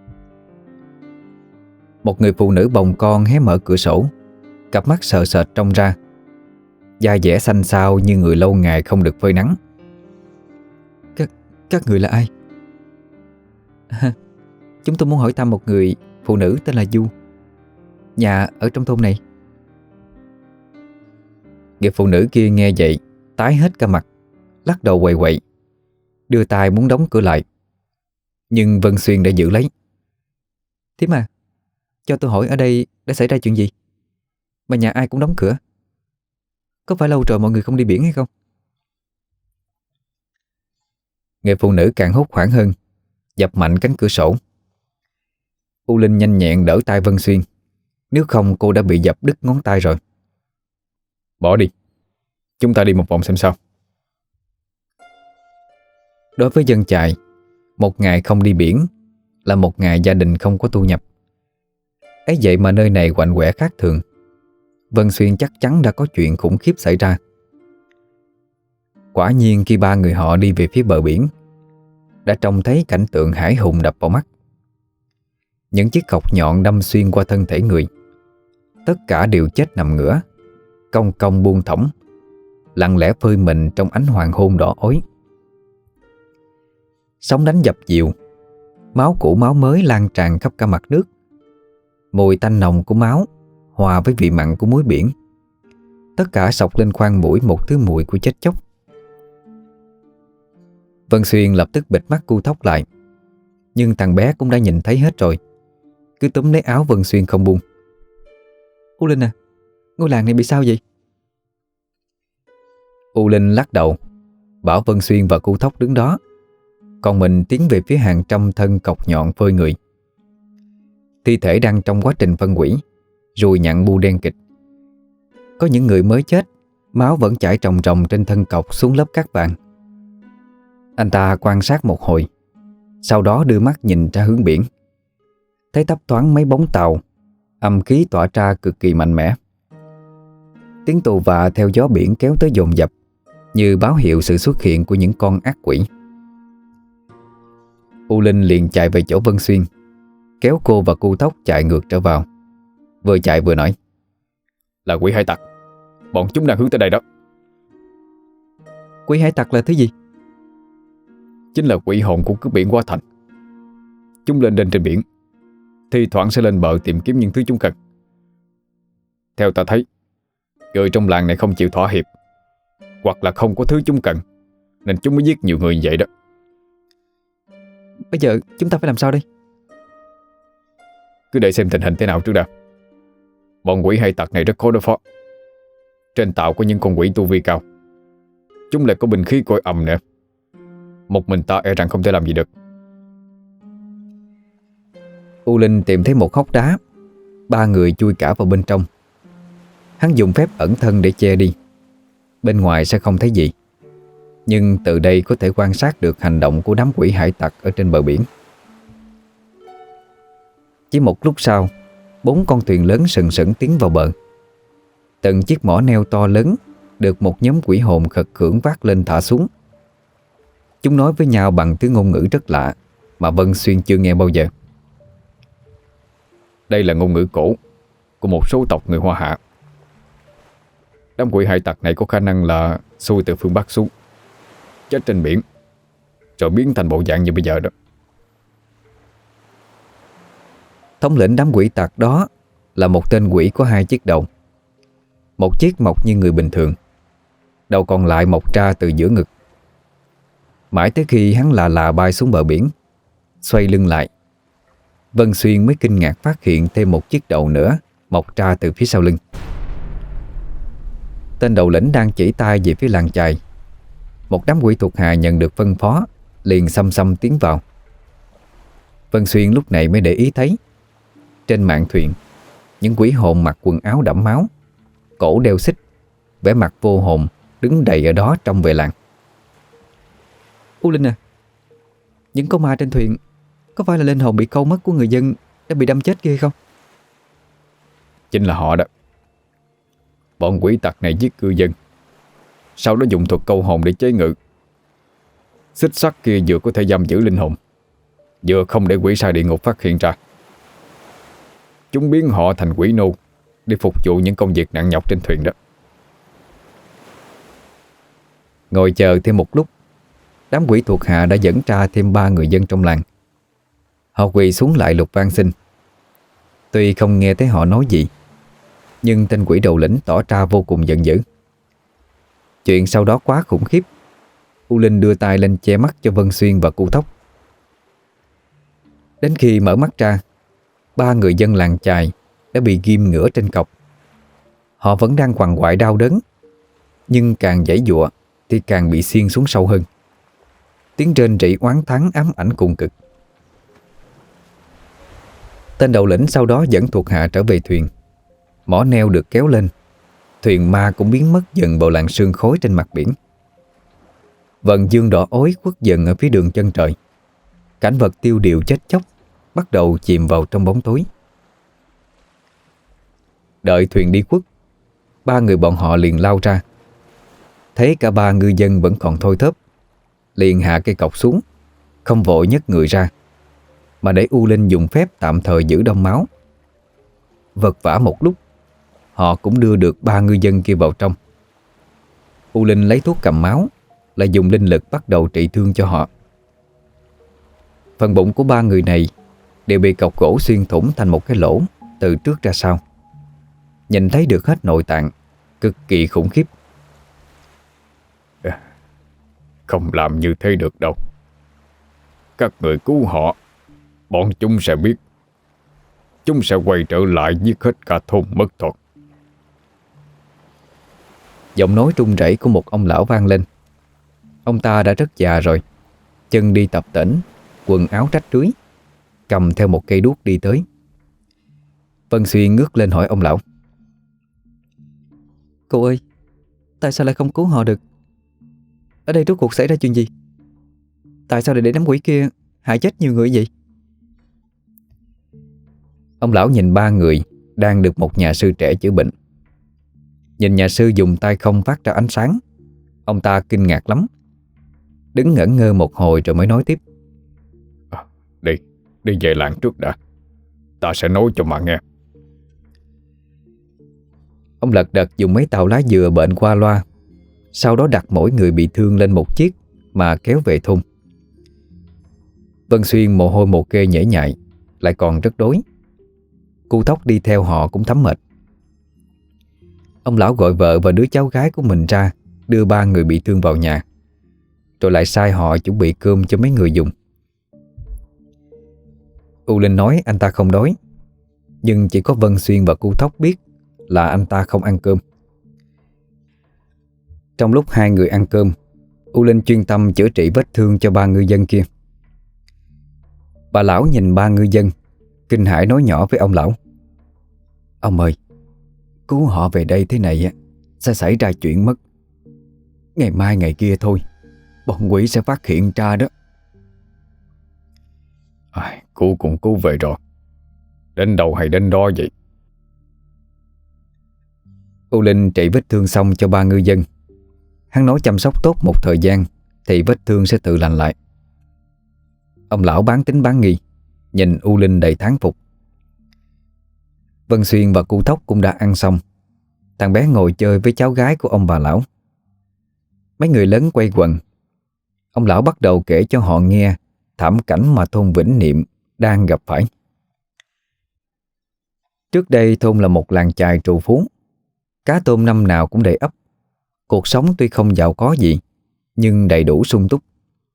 Một người phụ nữ bồng con hé mở cửa sổ, cặp mắt sợ sệt trông ra, da dẻ xanh xao như người lâu ngày không được phơi nắng. Các người là ai? Chúng tôi muốn hỏi thăm một người phụ nữ tên là Du, nhà ở trong thôn này. Người phụ nữ kia nghe vậy tái hết cả mặt, lắc đầu quậy quậy, đưa tay muốn đóng cửa lại, nhưng Vân Xuyên đã giữ lấy. Thím à, cho tôi hỏi ở đây đã xảy ra chuyện gì mà nhà ai cũng đóng cửa? Có phải lâu rồi mọi người không đi biển hay không? Người phụ nữ càng hốt hoảng hơn, dập mạnh cánh cửa sổ. U Linh nhanh nhẹn đỡ tay Vân Xuyên, nếu không cô đã bị dập đứt ngón tay rồi. Bỏ đi, chúng ta đi một vòng xem sao. Đối với dân chài, một ngày không đi biển là một ngày gia đình không có thu nhập. Ấy vậy mà nơi này quạnh quẻ khác thường. Vân Xuyên chắc chắn đã có chuyện khủng khiếp xảy ra. Quả nhiên khi ba người họ đi về phía bờ biển, đã trông thấy cảnh tượng hãi hùng đập vào mắt. Những chiếc cọc nhọn đâm xuyên qua thân thể người, tất cả đều chết nằm ngửa, cong cong buông thõng, lặng lẽ phơi mình trong ánh hoàng hôn đỏ ối. Sóng đánh dập dịu, máu cũ máu mới lan tràn khắp cả mặt nước. Mùi tanh nồng của máu hòa với vị mặn của muối biển, tất cả xộc lên khoang mũi một thứ mùi của chết chóc. Vân Xuyên lập tức bịt mắt cu Thóc lại, nhưng thằng bé cũng đã nhìn thấy hết rồi, cứ túm lấy áo Vân Xuyên không buông. U Linh à, ngôi làng này bị sao vậy? U Linh lắc đầu, bảo Vân Xuyên và cu Thóc đứng đó, còn mình tiến về phía hàng trăm thân cọc nhọn phơi người. Thi thể đang trong quá trình phân hủy, ruồi nhặn bu đen kịt. Có những người mới chết, máu vẫn chảy ròng ròng trên thân cọc xuống lớp cát vàng. Anh ta quan sát một hồi, sau đó đưa mắt nhìn ra hướng biển, thấy thấp thoáng mấy bóng tàu, âm khí tỏa ra cực kỳ mạnh mẽ. Tiếng tù vạ theo gió biển kéo tới dồn dập, như báo hiệu sự xuất hiện của những con ác quỷ. U Linh liền chạy về chỗ Vân Xuyên, kéo cô và cu Thóc chạy ngược trở vào, vừa chạy vừa nói: Là quỷ hải tặc, bọn chúng đang hướng tới đây đó. Quỷ hải tặc là thứ gì? Chính là quỷ hồn của cướp biển Quá Thành. Chúng lên đên trên biển, thi thoảng sẽ lên bờ tìm kiếm những thứ chúng cần. Theo ta thấy, người trong làng này không chịu thỏa hiệp, hoặc là không có thứ chúng cần, nên chúng mới giết nhiều người như vậy đó. Bây giờ chúng ta phải làm sao đây? Cứ để xem tình hình thế nào trước đã. Bọn quỷ hải tặc này rất khó đối phó. Trên tàu có những con quỷ tu vi cao, chúng lại có binh khí cội ầm nữa. Một mình ta e rằng không thể làm gì được. U Linh tìm thấy một hốc đá, ba người chui cả vào bên trong. Hắn dùng phép ẩn thân để che đi, bên ngoài sẽ không thấy gì. nhưng từ đây có thể quan sát được hành động của đám quỷ hải tặc ở trên bờ biển. Chỉ một lúc sau, 4 con thuyền lớn sừng sững tiến vào bờ. Từng chiếc mỏ neo to lớn được một nhóm quỷ hồn khật khưởng vác lên thả xuống. Chúng nói với nhau bằng thứ ngôn ngữ rất lạ mà Vân Xuyên chưa nghe bao giờ. Đây là ngôn ngữ cổ của một số tộc người Hoa Hạ. Đám quỷ hải tặc này có khả năng là xuôi từ phương Bắc xuống, chết trên biển, rồi biến thành bộ dạng như bây giờ đó. Thống lĩnh đám quỷ tặc đó là một tên quỷ có 2 chiếc đầu. Một chiếc mọc như người bình thường, đầu còn lại mọc ra từ giữa ngực. Mãi tới khi hắn lạ bay xuống bờ biển, xoay lưng lại, Vân Xuyên mới kinh ngạc phát hiện thêm một chiếc đầu nữa mọc ra từ phía sau lưng. Tên đầu lĩnh đang chỉ tay về phía làng chài. Một đám quỷ thuộc hạ nhận được phân phó liền xăm xăm tiến vào. Vân Xuyên lúc này mới để ý thấy trên mạn thuyền những quỷ hồn mặc quần áo đẫm máu, cổ đeo xích, vẻ mặt vô hồn đứng đầy ở đó trong về làng. U Linh à, những con ma trên thuyền có phải là linh hồn bị câu mất của người dân đã bị đâm chết kia không? Chính là họ đó. Bọn quỷ tặc này giết cư dân, sau đó dùng thuật câu hồn để chế ngự. Xích sắt kia vừa có thể giam giữ linh hồn, vừa không để quỷ sai địa ngục phát hiện ra. Chúng biến họ thành quỷ nô để phục vụ những công việc nặng nhọc trên thuyền đó. Ngồi chờ thêm một lúc, đám quỷ thuộc hạ đã dẫn ra thêm 3 người dân trong làng. Họ quỳ xuống lại lục van xin. Tuy không nghe thấy họ nói gì, nhưng tên quỷ đầu lĩnh tỏ ra vô cùng giận dữ. Chuyện sau đó quá khủng khiếp. U Linh đưa tay lên che mắt cho Vân Xuyên và Cu Tóc. Đến khi mở mắt ra, 3 người dân làng chài đã bị ghim ngửa trên cọc. Họ vẫn đang quằn quại đau đớn, nhưng càng giãy giụa thì càng bị xiên xuống sâu hơn. Tiếng rên rỉ oán thán ám ảnh cùng cực. Tên đầu lĩnh sau đó dẫn thuộc hạ trở về thuyền. Mỏ neo được kéo lên, thuyền ma cũng biến mất dần vào làn sương khói trên mặt biển. Vầng dương đỏ ối khuất dần ở phía đường chân trời. Cảnh vật tiêu điều chết chóc bắt đầu chìm vào trong bóng tối. Đợi thuyền đi khuất, 3 người bọn họ liền lao ra. Thấy cả 3 ngư dân vẫn còn thôi thóp, liền hạ cây cọc xuống, không vội nhấc người ra, mà để U Linh dùng phép tạm thời giữ đông máu. Vật vã một lúc, họ cũng đưa được 3 ngư dân kia vào trong. U Linh lấy thuốc cầm máu, lại dùng linh lực bắt đầu trị thương cho họ. Phần bụng của 3 người này đều bị cọc gỗ xuyên thủng thành một cái lỗ từ trước ra sau. Nhìn thấy được hết nội tạng, cực kỳ khủng khiếp. Không làm như thế được đâu. Các người cứu họ, bọn chúng sẽ biết. Chúng sẽ quay trở lại giết hết cả thôn mất thôi. Giọng nói run rẩy của một ông lão vang lên. Ông ta đã rất già rồi, chân đi tập tễnh, quần áo rách rưới, cầm theo một cây đuốc đi tới. Vân Xuyên ngước lên hỏi ông lão: Cô ơi, tại sao lại không cứu họ được? Ở đây rốt cuộc xảy ra chuyện gì? Tại sao lại để đám quỷ kia hại chết nhiều người vậy? Ông lão nhìn 3 người đang được một nhà sư trẻ chữa bệnh. Nhìn nhà sư dùng tay không phát ra ánh sáng, ông ta kinh ngạc lắm. Đứng ngẩn ngơ một hồi rồi mới nói tiếp: Đi về làng trước đã. Ta sẽ nói cho mà nghe. Ông lật đật dùng mấy tàu lá dừa bệnh qua loa, sau đó đặt mỗi người bị thương lên một chiếc mà kéo về thôn. Vân Xuyên mồ hôi mồ kê nhễ nhại, lại còn rất đói. Cu Tóc đi theo họ cũng thấm mệt. Ông lão gọi vợ và đứa cháu gái của mình ra, đưa 3 người bị thương vào nhà, rồi lại sai họ chuẩn bị cơm cho mấy người dùng. U Linh nói anh ta không đói, nhưng chỉ có Vân Xuyên và Cu Tóc biết là anh ta không ăn cơm. Trong lúc 2 người ăn cơm, U Linh chuyên tâm chữa trị vết thương cho 3 ngư dân kia. Bà lão nhìn 3 ngư dân, kinh hãi nói nhỏ với ông lão: Ông ơi, cứu họ về đây thế này sẽ xảy ra chuyện mất. Ngày mai ngày kia thôi bọn quỷ sẽ phát hiện ra đó. Cứu cũng cứu về rồi, đến đâu hay đến đó vậy. U Linh trị vết thương xong cho 3 ngư dân. Hắn nói chăm sóc tốt một thời gian thì vết thương sẽ tự lành lại. Ông lão bán tín bán nghi, nhìn U Linh đầy thán phục. Vân Xuyên và cu Thóc cũng đã ăn xong. Thằng bé ngồi chơi với cháu gái của ông bà lão. Mấy người lớn quay quần. Ông lão bắt đầu kể cho họ nghe thảm cảnh mà thôn Vĩnh Niệm đang gặp phải. Trước đây thôn là một làng chài trù phú. Cá tôm năm nào cũng đầy ắp. Cuộc sống tuy không giàu có gì, nhưng đầy đủ sung túc.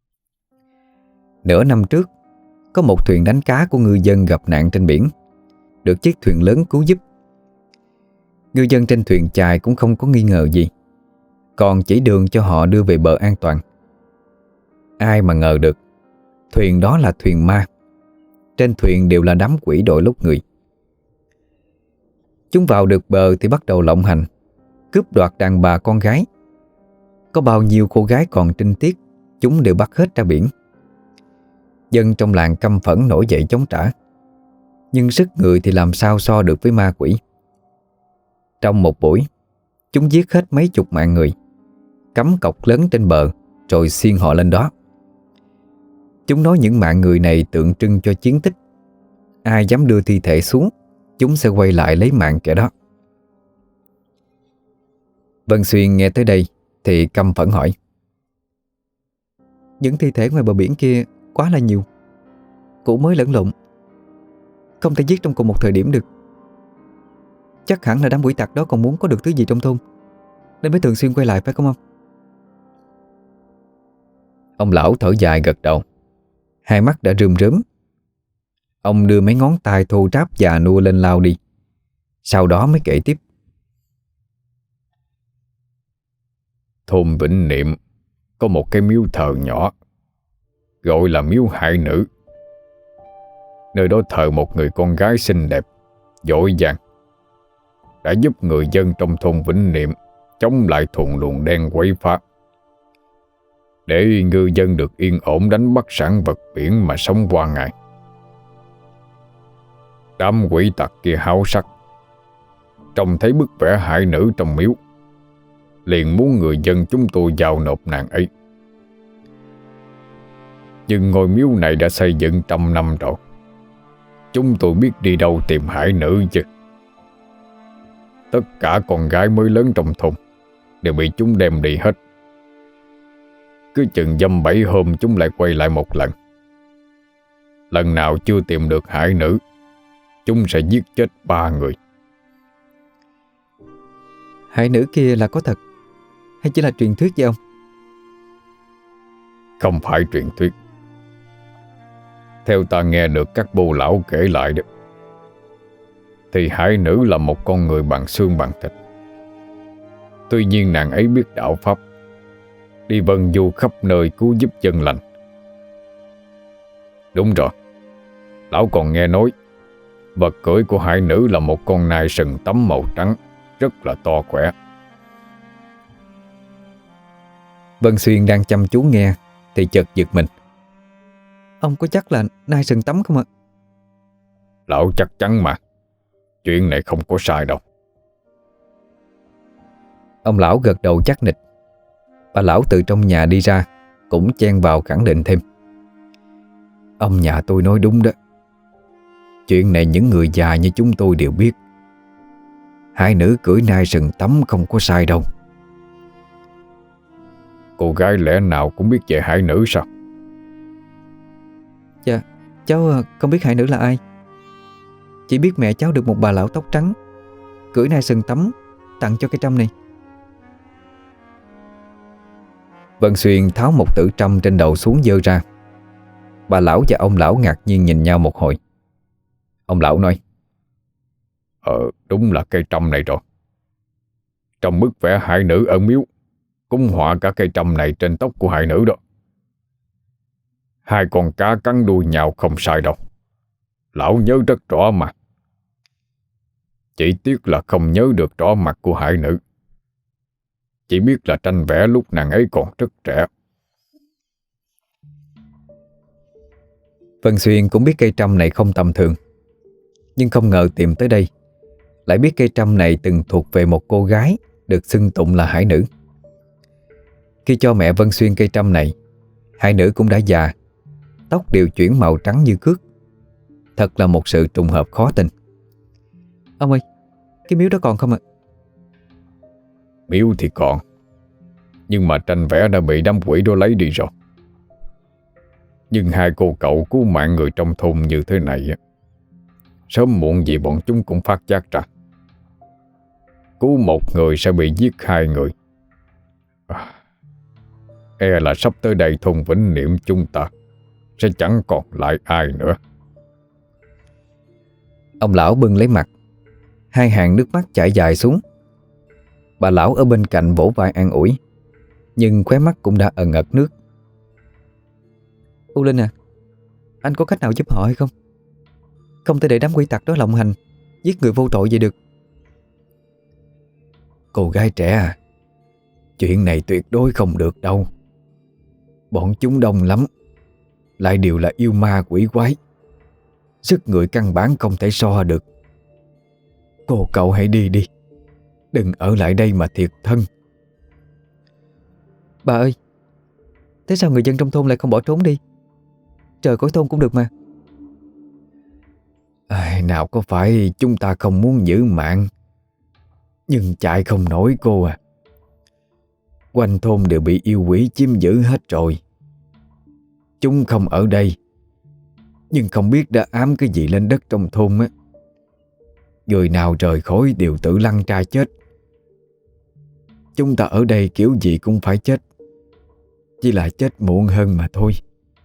Nửa năm trước, có một thuyền đánh cá của ngư dân gặp nạn trên biển, được chiếc thuyền lớn cứu giúp. Ngư dân trên thuyền chài cũng không có nghi ngờ gì, còn chỉ đường cho họ đưa về bờ an toàn. Ai mà ngờ được, thuyền đó là thuyền ma. Trên thuyền đều là đám quỷ đội lốt người. Chúng vào được bờ thì bắt đầu lộng hành, cướp đoạt đàn bà con gái. Có bao nhiêu cô gái còn trinh tiết, chúng đều bắt hết ra biển. Dân trong làng căm phẫn nổi dậy chống trả, nhưng sức người thì làm sao so được với ma quỷ. Trong một buổi, chúng giết hết mấy chục mạng người, cắm cọc lớn trên bờ rồi xiên họ lên đó. Chúng nói những mạng người này tượng trưng cho chiến tích. Ai dám đưa thi thể xuống, chúng sẽ quay lại lấy mạng kẻ đó. Vân Xuyên nghe tới đây thì căm phẫn hỏi: Những thi thể ngoài bờ biển kia quá là nhiều, cũ mới lẫn lộn, không thể giết trong cùng một thời điểm được. Chắc hẳn là đám quỷ tặc đó còn muốn có được thứ gì trong thôn, nên mới thường xuyên quay lại, phải không ông? Ông lão thở dài gật đầu, hai mắt đã rơm rớm. Ông đưa mấy ngón tay thô ráp già nua lên lau đi, sau đó mới kể tiếp. Thôn Vĩnh Niệm có một cái miếu thờ nhỏ, gọi là miếu Hải Nữ. Nơi đó thờ một người con gái xinh đẹp, giỏi giang, đã giúp người dân trong thôn Vĩnh Niệm chống lại thuần luồng đen quấy phá, để ngư dân được yên ổn đánh bắt sản vật biển mà sống qua ngày. Đám quỷ tặc kia háo sắc, trông thấy bức vẽ hải nữ trong miếu, liền muốn người dân chúng tôi giao nộp nàng ấy. Nhưng ngôi miếu này đã xây dựng 100 năm rồi, chúng tôi biết đi đâu tìm hải nữ chứ. Tất cả con gái mới lớn trong thôn đều bị chúng đem đi hết. Cứ chừng dăm 7 hôm chúng lại quay lại một lần. Lần nào chưa tìm được hải nữ, chúng sẽ giết chết 3 người. Hải nữ kia là có thật hay chỉ là truyền thuyết vậy ông? Không phải truyền thuyết. Theo ta nghe được các bô lão kể lại đó, thì hải nữ là một con người bằng xương bằng thịt. Tuy nhiên nàng ấy biết đạo pháp, đi vân du khắp nơi cứu giúp dân lành. Đúng rồi, lão còn nghe nói vật cưỡi của hải nữ là một con nai sừng tấm màu trắng, rất là to khỏe. Vân Xuyên đang chăm chú nghe thì chợt giật mình. Ông có chắc là nai sừng tấm không ạ? Lão chắc chắn mà, chuyện này không có sai đâu. Ông lão gật đầu chắc nịch. Bà lão từ trong nhà đi ra, cũng chen vào khẳng định thêm. Ông nhà tôi nói đúng đó. Chuyện này những người già như chúng tôi đều biết. Hai nữ cưỡi nai sừng tấm không có sai đâu. Cô gái lẽ nào cũng biết về hải nữ sao? Dạ, cháu không biết hải nữ là ai. Chỉ biết mẹ cháu được một bà lão tóc trắng cưỡi nai sừng tấm tặng cho cái trâm này. Vân Xuyên tháo một tử trâm trên đầu xuống giơ ra. Bà lão và ông lão ngạc nhiên nhìn nhau một hồi. Ông lão nói: Đúng là cây trâm này rồi. Trong bức vẽ hải nữ ở miếu cũng họa cả cây trâm này trên tóc của hải nữ đó. Hai con cá cắn đuôi nhau không sai đâu. Lão nhớ rất rõ mà. Chỉ tiếc là không nhớ được rõ mặt của hải nữ. Chỉ biết là tranh vẽ lúc nàng ấy còn rất trẻ. Vân Xuyên cũng biết cây trăm này không tầm thường, nhưng không ngờ tìm tới đây lại biết cây trăm này từng thuộc về một cô gái được xưng tụng là hải nữ. Khi cho mẹ Vân Xuyên cây trăm này, hải nữ cũng đã già, tóc đều chuyển màu trắng như cước. Thật là một sự trùng hợp khó tin. Ông ơi, cái miếu đó còn không ạ? Miếu thì còn, nhưng mà tranh vẽ đã bị đám quỷ đó lấy đi rồi. Nhưng hai cô cậu cứu mạng người trong thôn như thế này á, sớm muộn gì bọn chúng cũng phát giác ra. Cứu một người sẽ bị giết hai người. E là sắp tới đây thôn Vĩnh Niệm chúng ta sẽ chẳng còn lại ai nữa. Ông lão bưng lấy mặt, hai hàng nước mắt chảy dài xuống. Bà lão ở bên cạnh vỗ vai an ủi, nhưng khóe mắt cũng đã ẩn ẩn nước. U Linh à, anh có cách nào giúp họ hay không? Không thể để đám quỷ tặc đó lộng hành, giết người vô tội vậy được. Cô gái trẻ à, chuyện này tuyệt đối không được đâu. Bọn chúng đông lắm, lại đều là yêu ma quỷ quái, sức người căn bản không thể so được. Cô cậu hãy đi đi, đừng ở lại đây mà thiệt thân. Bà ơi, thế sao người dân trong thôn lại không bỏ trốn đi? Trời khỏi thôn cũng được mà. Nào có phải chúng ta không muốn giữ mạng, nhưng chạy không nổi cô à. Quanh thôn đều bị yêu quỷ chiếm giữ hết rồi. Chúng không ở đây, nhưng không biết đã ám cái gì lên đất trong thôn á. Người nào rời khỏi đều tự lăn ra chết. Chúng ta ở đây kiểu gì cũng phải chết, chỉ là chết muộn hơn mà thôi.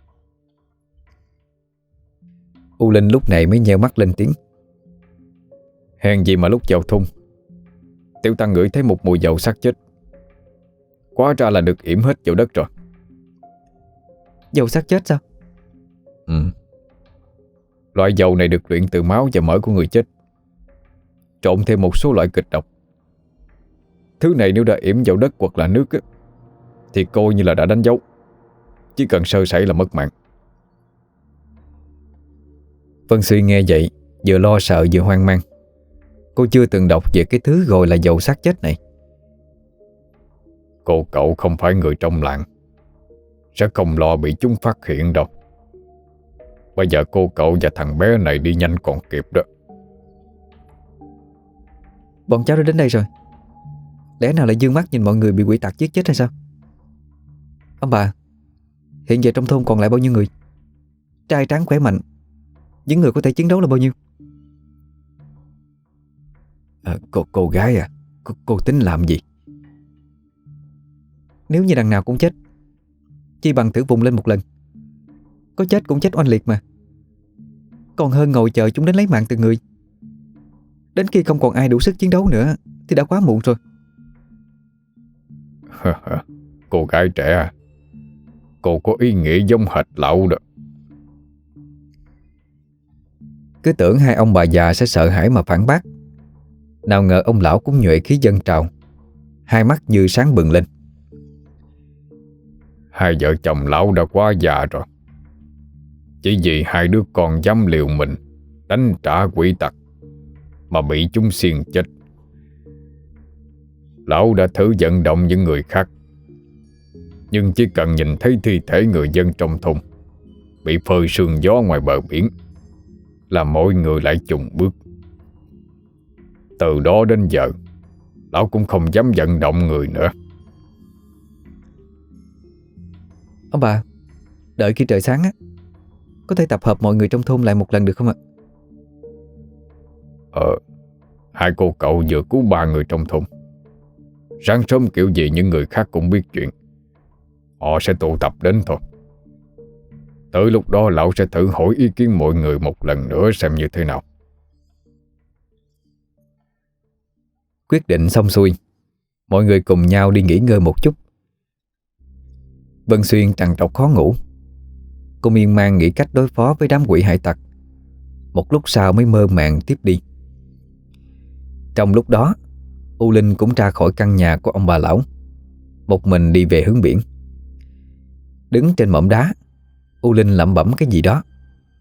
U Linh lúc này mới nheo mắt lên tiếng. Hèn gì mà lúc vào thôn, Tiểu Tăng ngửi thấy một mùi dầu xác chết. Quá ra là được yểm hết vào đất rồi. Dầu xác chết sao? Loại dầu này được luyện từ máu và mỡ của người chết, trộn thêm một số loại kịch độc. Thứ này nếu đã yểm vào đất hoặc là nước á, thì coi như là đã đánh dấu. Chỉ cần sơ sẩy là mất mạng. Vân Xuyên nghe vậy, vừa lo sợ vừa hoang mang. Cô chưa từng đọc về cái thứ gọi là dầu xác chết này. Cô cậu không phải người trong làng, sẽ không lo bị chúng phát hiện đâu. Bây giờ cô cậu và thằng bé này đi nhanh còn kịp đó. Bọn cháu đã đến đây rồi, lẽ nào lại dương mắt nhìn mọi người bị quỷ tặc giết chết hay sao? Ông bà, hiện giờ trong thôn còn lại bao nhiêu người? Trai tráng khỏe mạnh, những người có thể chiến đấu là bao nhiêu? Cô gái à, cô tính làm gì? Nếu như đằng nào cũng chết, chi bằng thử vùng lên một lần. Có chết cũng chết oanh liệt mà, còn hơn ngồi chờ chúng đến lấy mạng từ người. Đến khi không còn ai đủ sức chiến đấu nữa thì đã quá muộn rồi. Cô gái trẻ à, cô có ý nghĩ giống hệt lão đó. Cứ tưởng hai ông bà già sẽ sợ hãi mà phản bác, nào ngờ ông lão cũng nhuệ khí dâng trào, hai mắt như sáng bừng lên. Hai vợ chồng lão đã quá già rồi. Chỉ vì hai đứa con dám liều mình đánh trả quỷ tặc mà bị chúng xiên chết. Lão đã thử vận động những người khác, nhưng chỉ cần nhìn thấy thi thể người dân trong thôn bị phơi sương gió ngoài bờ biển là mỗi người lại chùng bước. Từ đó đến giờ, lão cũng không dám vận động người nữa. Ông bà, đợi khi trời sáng á, có thể tập hợp mọi người trong thôn lại một lần được không ạ? Hai cô cậu vừa cứu 3 người trong thôn. Sáng sớm kiểu gì những người khác cũng biết chuyện, họ sẽ tụ tập đến thôi. Tới lúc đó lão sẽ thử hỏi ý kiến mọi người một lần nữa xem như thế nào. Quyết định xong xuôi, mọi người cùng nhau đi nghỉ ngơi một chút. Vân Xuyên trằn trọc khó ngủ. Cô miên man nghĩ cách đối phó với đám quỷ hải tặc. Một lúc sau mới mơ màng tiếp đi. Trong lúc đó, U Linh cũng ra khỏi căn nhà của ông bà lão, một mình đi về hướng biển. Đứng trên mỏm đá, U Linh lẩm bẩm cái gì đó,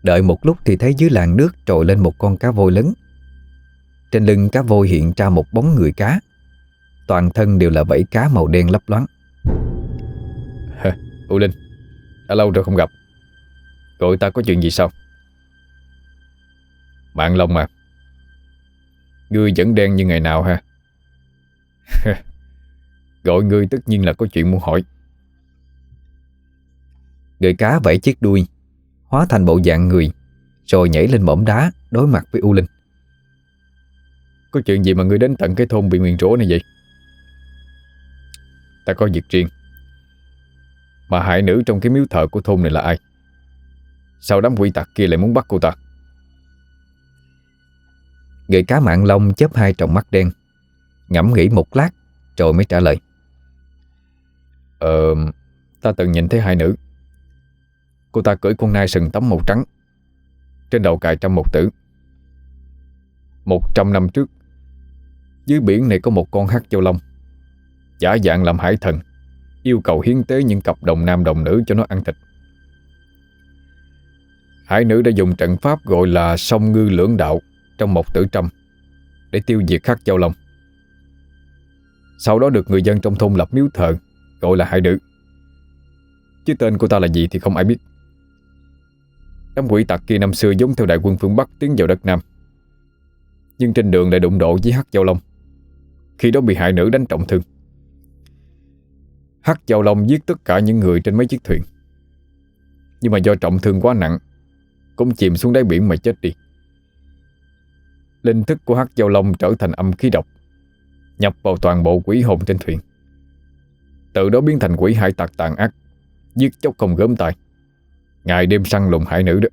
Đợi một lúc thì thấy dưới làn nước trồi lên một con cá voi lớn. Trên lưng cá voi hiện ra một bóng người cá, toàn thân đều là vảy cá màu đen lấp loáng. U Linh, đã lâu rồi không gặp. Gọi ta có chuyện gì sao? Mạng Long à, ngươi vẫn đen như ngày nào ha? Gọi ngươi tất nhiên là có chuyện muốn hỏi. Người cá vẫy chiếc đuôi, hóa thành bộ dạng người, rồi nhảy lên mỏm đá đối mặt với U Linh. Có chuyện gì mà ngươi đến tận cái thôn bị nguyền rủa này vậy? Ta có việc riêng. Mà hại nữ trong cái miếu thờ của thôn này là ai? Sao đám quỷ tặc kia lại muốn bắt cô ta? Người cá Mạng Long chớp hai tròng mắt đen, ngẫm nghĩ một lát rồi mới trả lời. Ta từng nhìn thấy hai nữ. Cô ta cưỡi con nai sừng tấm màu trắng, trên đầu cài trăm một tử. 100 năm trước, dưới biển này có một con hắc châu long giả dạng làm hải thần, yêu cầu hiến tế những cặp đồng nam đồng nữ cho nó ăn thịt. Hải nữ đã dùng trận pháp gọi là song ngư lưỡng đạo trong một tử trăm để tiêu diệt hắc châu long. Sau đó được người dân trong thôn lập miếu thờ gọi là hải nữ, chứ tên cô ta là gì thì không ai biết. Đám quỷ tặc kia năm xưa giống theo đại quân phương Bắc tiến vào đất Nam, nhưng trên đường lại đụng độ với hắc châu long. Khi đó bị hải nữ đánh trọng thương. Hắc châu long giết tất cả những người trên mấy chiếc thuyền, nhưng mà do trọng thương quá nặng cũng chìm xuống đáy biển mà chết đi. Linh thức của hắc châu long trở thành âm khí độc, nhập vào toàn bộ quỷ hồn trên thuyền, từ đó biến thành quỷ hải tặc tàn ác, giết chóc không gớm tay, ngày đêm săn lùng hải nữ đó.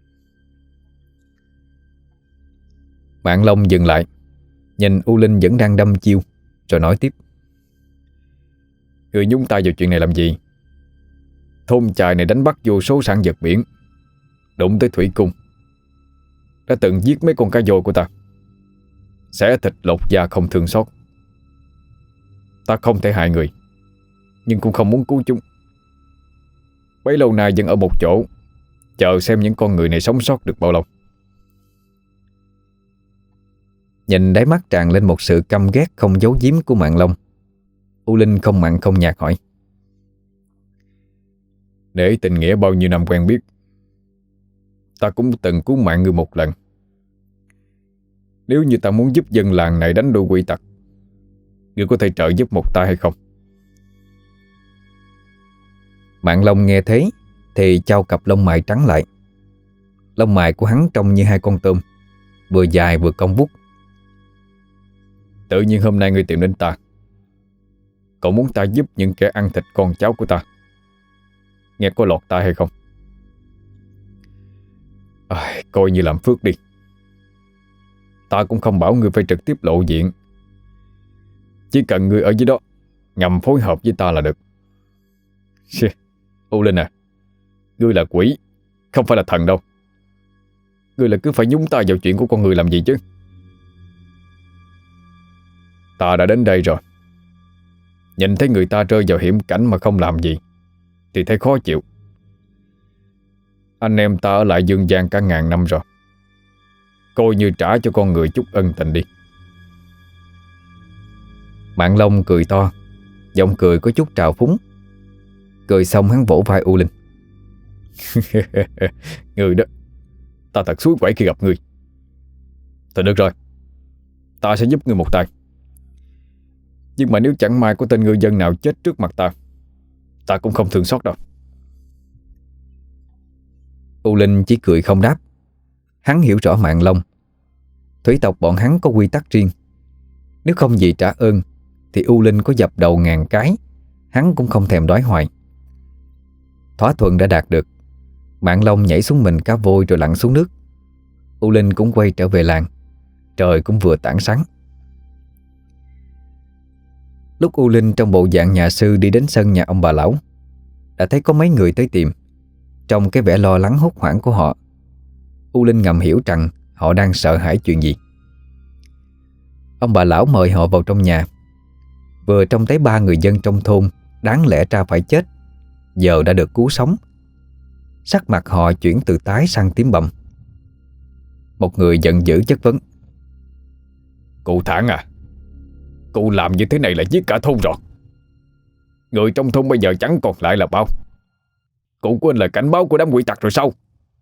Mạng Long dừng lại, nhìn U Linh vẫn đang đâm chiêu, rồi nói tiếp. Người nhúng tay vào chuyện này làm gì? Thôn chài này đánh bắt vô số sản vật biển, đụng tới thủy cung, đã từng giết mấy con cá voi của ta, xẻ thịt lột da không thương xót. Ta không thể hại người, nhưng cũng không muốn cứu chúng. Bấy lâu nay vẫn ở một chỗ, chờ xem những con người này sống sót được bao lâu. Nhìn đáy mắt tràn lên một sự căm ghét không giấu giếm của Mạng Long, U Linh không mặn không nhạt hỏi. Để tình nghĩa bao nhiêu năm quen biết, ta cũng từng cứu mạng người một lần. Nếu như ta muốn giúp dân làng này đánh đuổi quỷ tặc, ngươi có thể trợ giúp một tay hay không? Mạng Long nghe thế thì chau cặp lông mày trắng lại. Lông mày của hắn trông như hai con tôm, vừa dài vừa cong vút. Tự nhiên hôm nay ngươi tìm đến ta, cậu muốn ta giúp những kẻ ăn thịt con cháu của ta. Nghe có lọt tai hay không? Coi như làm phước đi. Ta cũng không bảo ngươi phải trực tiếp lộ diện, chỉ cần ngươi ở dưới đó ngầm phối hợp với ta là được. U Linh à, ngươi là quỷ, không phải là thần đâu. Ngươi là cứ phải nhúng tay vào chuyện của con người làm gì chứ? Ta đã đến đây rồi, nhìn thấy người ta rơi vào hiểm cảnh mà không làm gì thì thấy khó chịu. Anh em ta ở lại dương gian cả ngàn năm rồi, coi như trả cho con người chút ân tình đi. Mạng Long cười to, giọng cười có chút trào phúng. Cười xong hắn vỗ vai U Linh. Người đó, ta thật xúi quẩy khi gặp ngươi. Thôi được rồi, ta sẽ giúp ngươi một tay. Nhưng mà nếu chẳng may có tên ngư dân nào chết trước mặt ta, ta cũng không thương xót đâu. U Linh chỉ cười không đáp. Hắn hiểu rõ Mạng Long. Thủy tộc bọn hắn có quy tắc riêng. Nếu không gì trả ơn thì U Linh có dập đầu ngàn cái hắn cũng không thèm đói hoài. Thỏa thuận đã đạt được, Mạng Long nhảy xuống mình cá voi rồi lặn xuống nước. U Linh cũng quay trở về làng. Trời cũng vừa tảng sáng. Lúc U Linh trong bộ dạng nhà sư đi đến sân nhà ông bà lão, đã thấy có mấy người tới tìm. Trong cái vẻ lo lắng hốt hoảng của họ, U Linh ngầm hiểu rằng họ đang sợ hãi chuyện gì. Ông bà lão mời họ vào trong nhà. Vừa trông thấy 3 người dân trong thôn đáng lẽ ra phải chết, giờ đã được cứu sống. Sắc mặt họ chuyển từ tái sang tím bầm. Một người giận dữ chất vấn: Cụ Thản à, cụ làm như thế này là giết cả thôn rồi. Người trong thôn bây giờ chẳng còn lại là bao. Cụ quên lời cảnh báo của đám quỷ tặc rồi sao?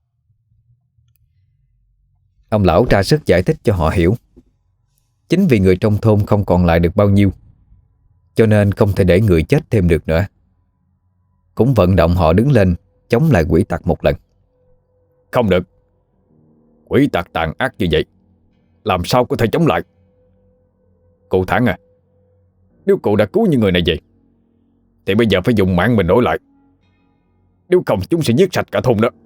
Ông lão ra sức giải thích cho họ hiểu. Chính vì người trong thôn không còn lại được bao nhiêu, cho nên không thể để người chết thêm được nữa. Cũng vận động họ đứng lên chống lại quỷ tặc một lần. Không được. Quỷ tặc tàn ác như vậy, làm sao có thể chống lại? Cụ Thản à, nếu cụ đã cứu những người này về thì bây giờ phải dùng mạng mình đổi lại. Nếu không chúng sẽ giết sạch cả thôn đó.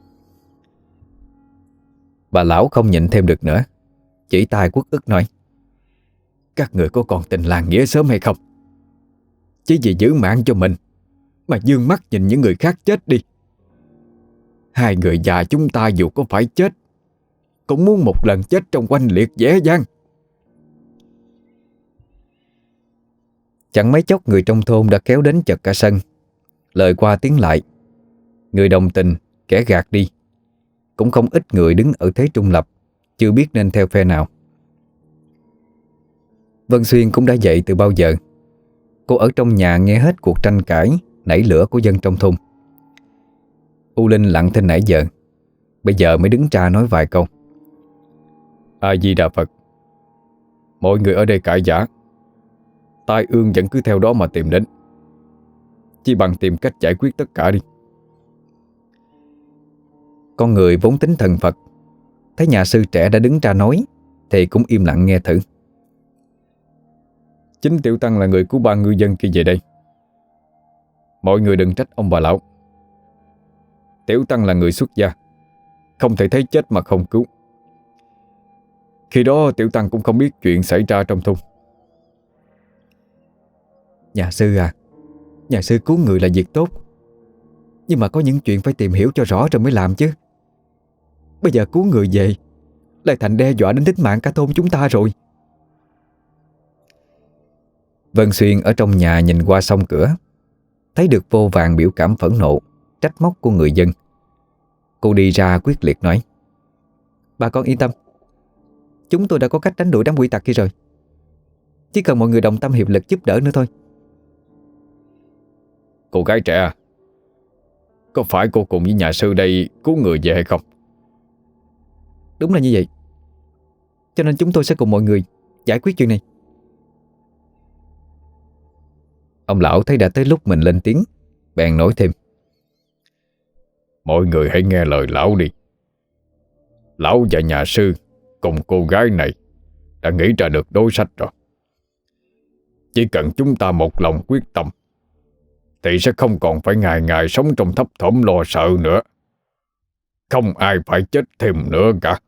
Bà lão không nhịn thêm được nữa, chỉ tay uất ức nói: Các người có còn tình làng nghĩa xóm hay không? Chỉ vì giữ mạng cho mình mà dương mắt nhìn những người khác chết đi. Hai người già chúng ta dù có phải chết cũng muốn một lần chết trong oanh liệt dễ dàng. Chẳng mấy chốc người trong thôn đã kéo đến chật cả sân. Lời qua tiếng lại, người đồng tình, kẻ gạt đi. Cũng không ít người đứng ở thế trung lập, chưa biết nên theo phe nào. Vân Xuyên cũng đã dậy từ bao giờ. Cô ở trong nhà nghe hết cuộc tranh cãi nảy lửa của dân trong thôn. U Linh lặng thinh nãy giờ, bây giờ mới đứng ra nói vài câu. A Di Đà Phật. Mọi người ở đây cãi giả, tai ương vẫn cứ theo đó mà tìm đến. Chỉ bằng tìm cách giải quyết tất cả đi. Con người vốn tính thần Phật, thấy nhà sư trẻ đã đứng ra nói thì cũng im lặng nghe thử. Chính Tiểu Tăng là người của ba ngư dân kia về đây. Mọi người đừng trách ông bà lão. Tiểu Tăng là người xuất gia, không thể thấy chết mà không cứu. Khi đó Tiểu Tăng cũng không biết chuyện xảy ra trong thôn. Nhà sư à, nhà sư cứu người là việc tốt, nhưng mà có những chuyện phải tìm hiểu cho rõ rồi mới làm chứ. Bây giờ cứu người về lại thành đe dọa đến tính mạng cả thôn chúng ta rồi. Vân Xuyên ở trong nhà nhìn qua song cửa, thấy được vô vàn biểu cảm phẫn nộ, trách móc của người dân. Cô đi ra quyết liệt nói: Bà con yên tâm, chúng tôi đã có cách đánh đuổi đám quỷ tặc kia rồi. Chỉ cần mọi người đồng tâm hiệp lực giúp đỡ nữa thôi. Cô gái trẻ à, có phải cô cùng với nhà sư đây cứu người về hay không? Đúng là như vậy. Cho nên chúng tôi sẽ cùng mọi người giải quyết chuyện này. Ông lão thấy đã tới lúc mình lên tiếng, bèn nói thêm: Mọi người hãy nghe lời lão đi. Lão và nhà sư cùng cô gái này đã nghĩ ra được đối sách rồi. Chỉ cần chúng ta một lòng quyết tâm thì sẽ không còn phải ngày ngày sống trong thấp thỏm lo sợ nữa. Không ai phải chết thêm nữa cả.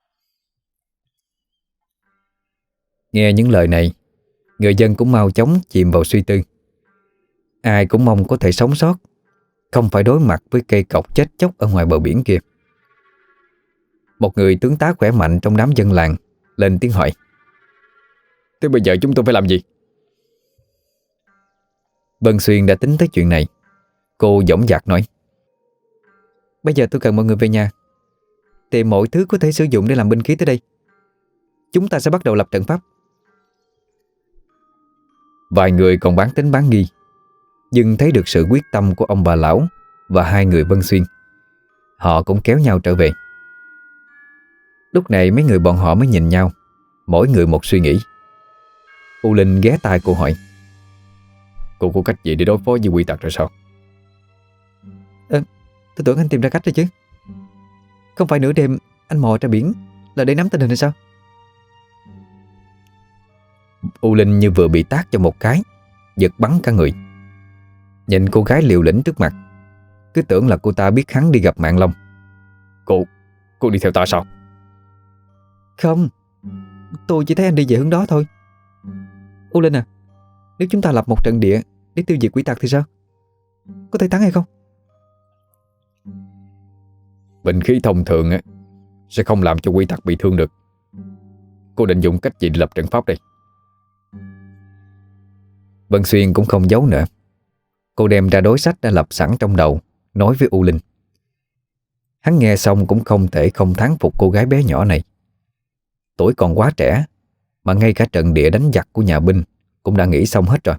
Nghe những lời này, người dân cũng mau chóng chìm vào suy tư. Ai cũng mong có thể sống sót, không phải đối mặt với cây cọc chết chóc ở ngoài bờ biển kia. Một người tướng tá khỏe mạnh trong đám dân làng lên tiếng hỏi: Thế bây giờ chúng tôi phải làm gì? Vân Xuyên đã tính tới chuyện này. Cô dõng dạc nói: Bây giờ tôi cần mọi người về nhà, tìm mọi thứ có thể sử dụng để làm binh khí tới đây. Chúng ta sẽ bắt đầu lập trận pháp. Vài người còn bán tính bán nghi, nhưng thấy được sự quyết tâm của ông bà lão và hai người Vân Xuyên, họ cũng kéo nhau trở về. Lúc này mấy người bọn họ mới nhìn nhau, mỗi người một suy nghĩ. U Linh ghé tai cô hỏi: Cô có cách gì để đối phó với quỷ tặc rồi sao? Tôi tưởng anh tìm ra cách rồi chứ. Không phải nửa đêm anh mò ra biển là để nắm tình hình hay sao? U Linh như vừa bị tát cho một cái, giật bắn cả người. Nhìn cô gái liều lĩnh trước mặt, cứ tưởng là cô ta biết hắn đi gặp Mạng Long. Cô đi theo ta sao? Không, tôi chỉ thấy anh đi về hướng đó thôi. U Linh à, nếu chúng ta lập một trận địa để tiêu diệt quỷ tặc thì sao? Có thể thắng hay không? Binh khí thông thường sẽ không làm cho quỷ tặc bị thương được. Cô định dùng cách gì để lập trận pháp đây? Vân Xuyên cũng không giấu nữa. Cô đem ra đối sách đã lập sẵn trong đầu, nói với U Linh. Hắn nghe xong cũng không thể không thán phục cô gái bé nhỏ này. Tuổi còn quá trẻ mà ngay cả trận địa đánh giặc của nhà binh cũng đã nghĩ xong hết rồi.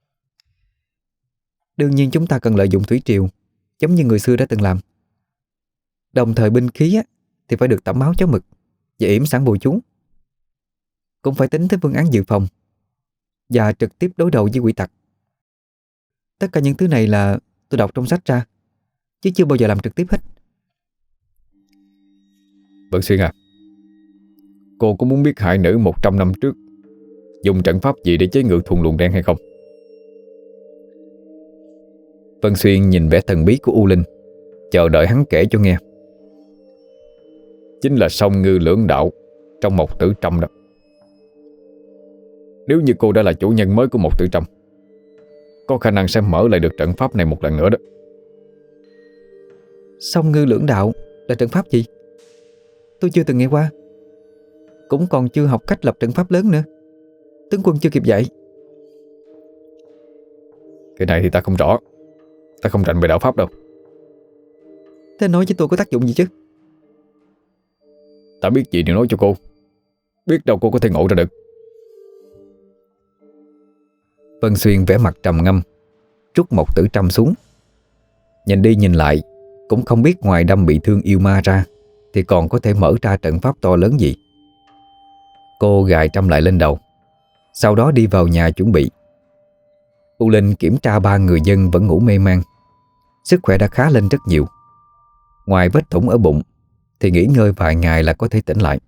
Đương nhiên chúng ta cần lợi dụng thủy triều, giống như người xưa đã từng làm. Đồng thời binh khí thì phải được tẩm máu chó mực và yểm sẵn bùa chú. Cũng phải tính tới phương án dự phòng và trực tiếp đối đầu với quỷ tặc. Tất cả những thứ này là tôi đọc trong sách ra, chứ chưa bao giờ làm trực tiếp hết. Vân Xuyên à, cô có muốn biết hại nữ 100 năm trước dùng trận pháp gì để chế ngự thuần luồng đen hay không? Vân Xuyên nhìn vẻ thần bí của U Linh, chờ đợi hắn kể cho nghe. Chính là song ngư lưỡng đạo trong Mộc Tử Trâm đó. Nếu như cô đã là chủ nhân mới của Mộc Tử Trâm, có khả năng sẽ mở lại được trận pháp này một lần nữa đó. Song ngư lưỡng đạo là trận pháp gì? Tôi chưa từng nghe qua. Cũng còn chưa học cách lập trận pháp lớn nữa. Tướng quân chưa kịp dạy. Cái này thì ta không rõ. Ta không rành về đạo pháp đâu. Thế nói với tôi có tác dụng gì chứ? Ta biết gì thì nói cho cô. Biết đâu cô có thể ngộ ra được. Vân Xuyên vẻ mặt trầm ngâm, trút Mộc Tử Trâm xuống. Nhìn đi nhìn lại cũng không biết ngoài đâm bị thương yêu ma ra thì còn có thể mở ra trận pháp to lớn gì. Cô gài trâm lại lên đầu, sau đó đi vào nhà chuẩn bị. U Linh kiểm tra 3 người dân vẫn ngủ mê man. Sức khỏe đã khá lên rất nhiều. Ngoài vết thủng ở bụng thì nghỉ ngơi vài ngày là có thể tỉnh lại.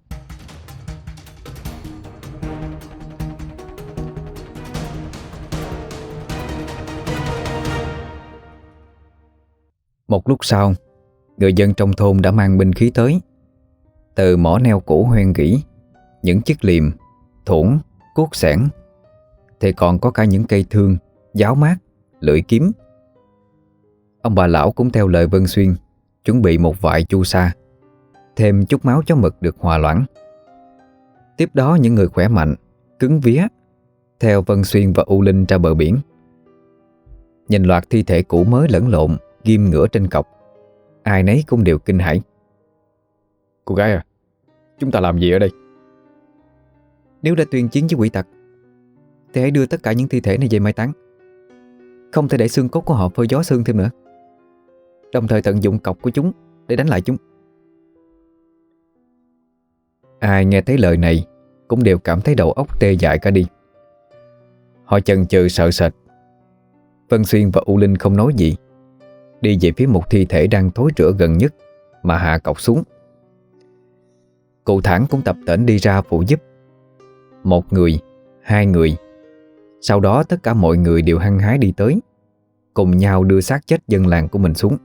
Một lúc sau, người dân trong thôn đã mang binh khí tới. Từ mỏ neo cũ hoen gỉ, những chiếc liềm, thủng, cuốc xẻng, thì còn có cả những cây thương, giáo mát, lưỡi kiếm. Ông bà lão cũng theo lời Vân Xuyên chuẩn bị một vại chu sa, thêm chút máu chó mực được hòa loãng. Tiếp đó những người khỏe mạnh, cứng vía theo Vân Xuyên và U Linh ra bờ biển. Nhìn loạt thi thể cũ mới lẫn lộn ghim ngửa trên cọc, ai nấy cũng đều kinh hãi. Cô gái à, chúng ta làm gì ở đây? Nếu đã tuyên chiến với quỷ tặc thì hãy đưa tất cả những thi thể này về mai táng. Không thể để xương cốt của họ phơi gió sương thêm nữa. Đồng thời tận dụng cọc của chúng để đánh lại chúng. Ai nghe thấy lời này cũng đều cảm thấy đầu óc tê dại cả đi. Họ chần chừ sợ sệt. Vân Xuyên và U Linh không nói gì, đi về phía một thi thể đang thối rữa gần nhất mà hạ cọc xuống. Cụ Thản cũng tập tễnh đi ra phụ giúp. Một người, hai người, sau đó tất cả mọi người đều hăng hái đi tới, cùng nhau đưa xác chết dân làng của mình xuống.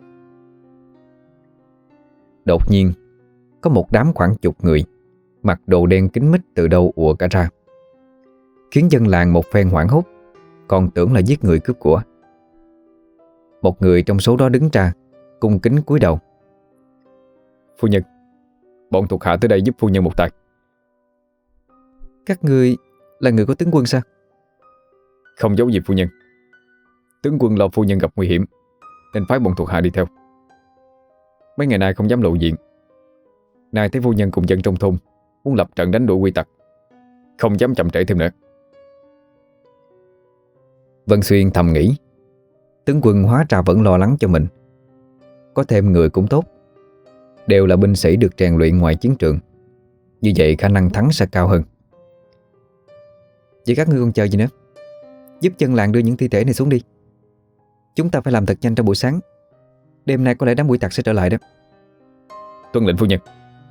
Đột nhiên, có một đám khoảng chục người mặc đồ đen kín mít từ đâu ùa cả ra, khiến dân làng một phen hoảng hốt, còn tưởng là giết người cướp của. Một người trong số đó đứng ra, cung kính cúi đầu. Phu nhân, bọn thuộc hạ tới đây giúp phu nhân một tay. Các ngươi là người của tướng quân sao? Không giấu gì phu nhân. Tướng quân lo phu nhân gặp nguy hiểm nên phái bọn thuộc hạ đi theo. Mấy ngày nay không dám lộ diện. Nay thấy phu nhân cùng dân trong thôn muốn lập trận đánh đuổi quy tặc, không dám chậm trễ thêm nữa. Vân Xuyên thầm nghĩ, tướng quân hóa ra vẫn lo lắng cho mình. Có thêm người cũng tốt, đều là binh sĩ được rèn luyện ngoài chiến trường, như vậy khả năng thắng sẽ cao hơn. Vậy các ngươi còn chờ gì nữa? Giúp dân làng đưa những thi thể này xuống đi. Chúng ta phải làm thật nhanh trong buổi sáng. Đêm nay có lẽ đám quỷ tặc sẽ trở lại đó. Tuân lệnh phu nhân.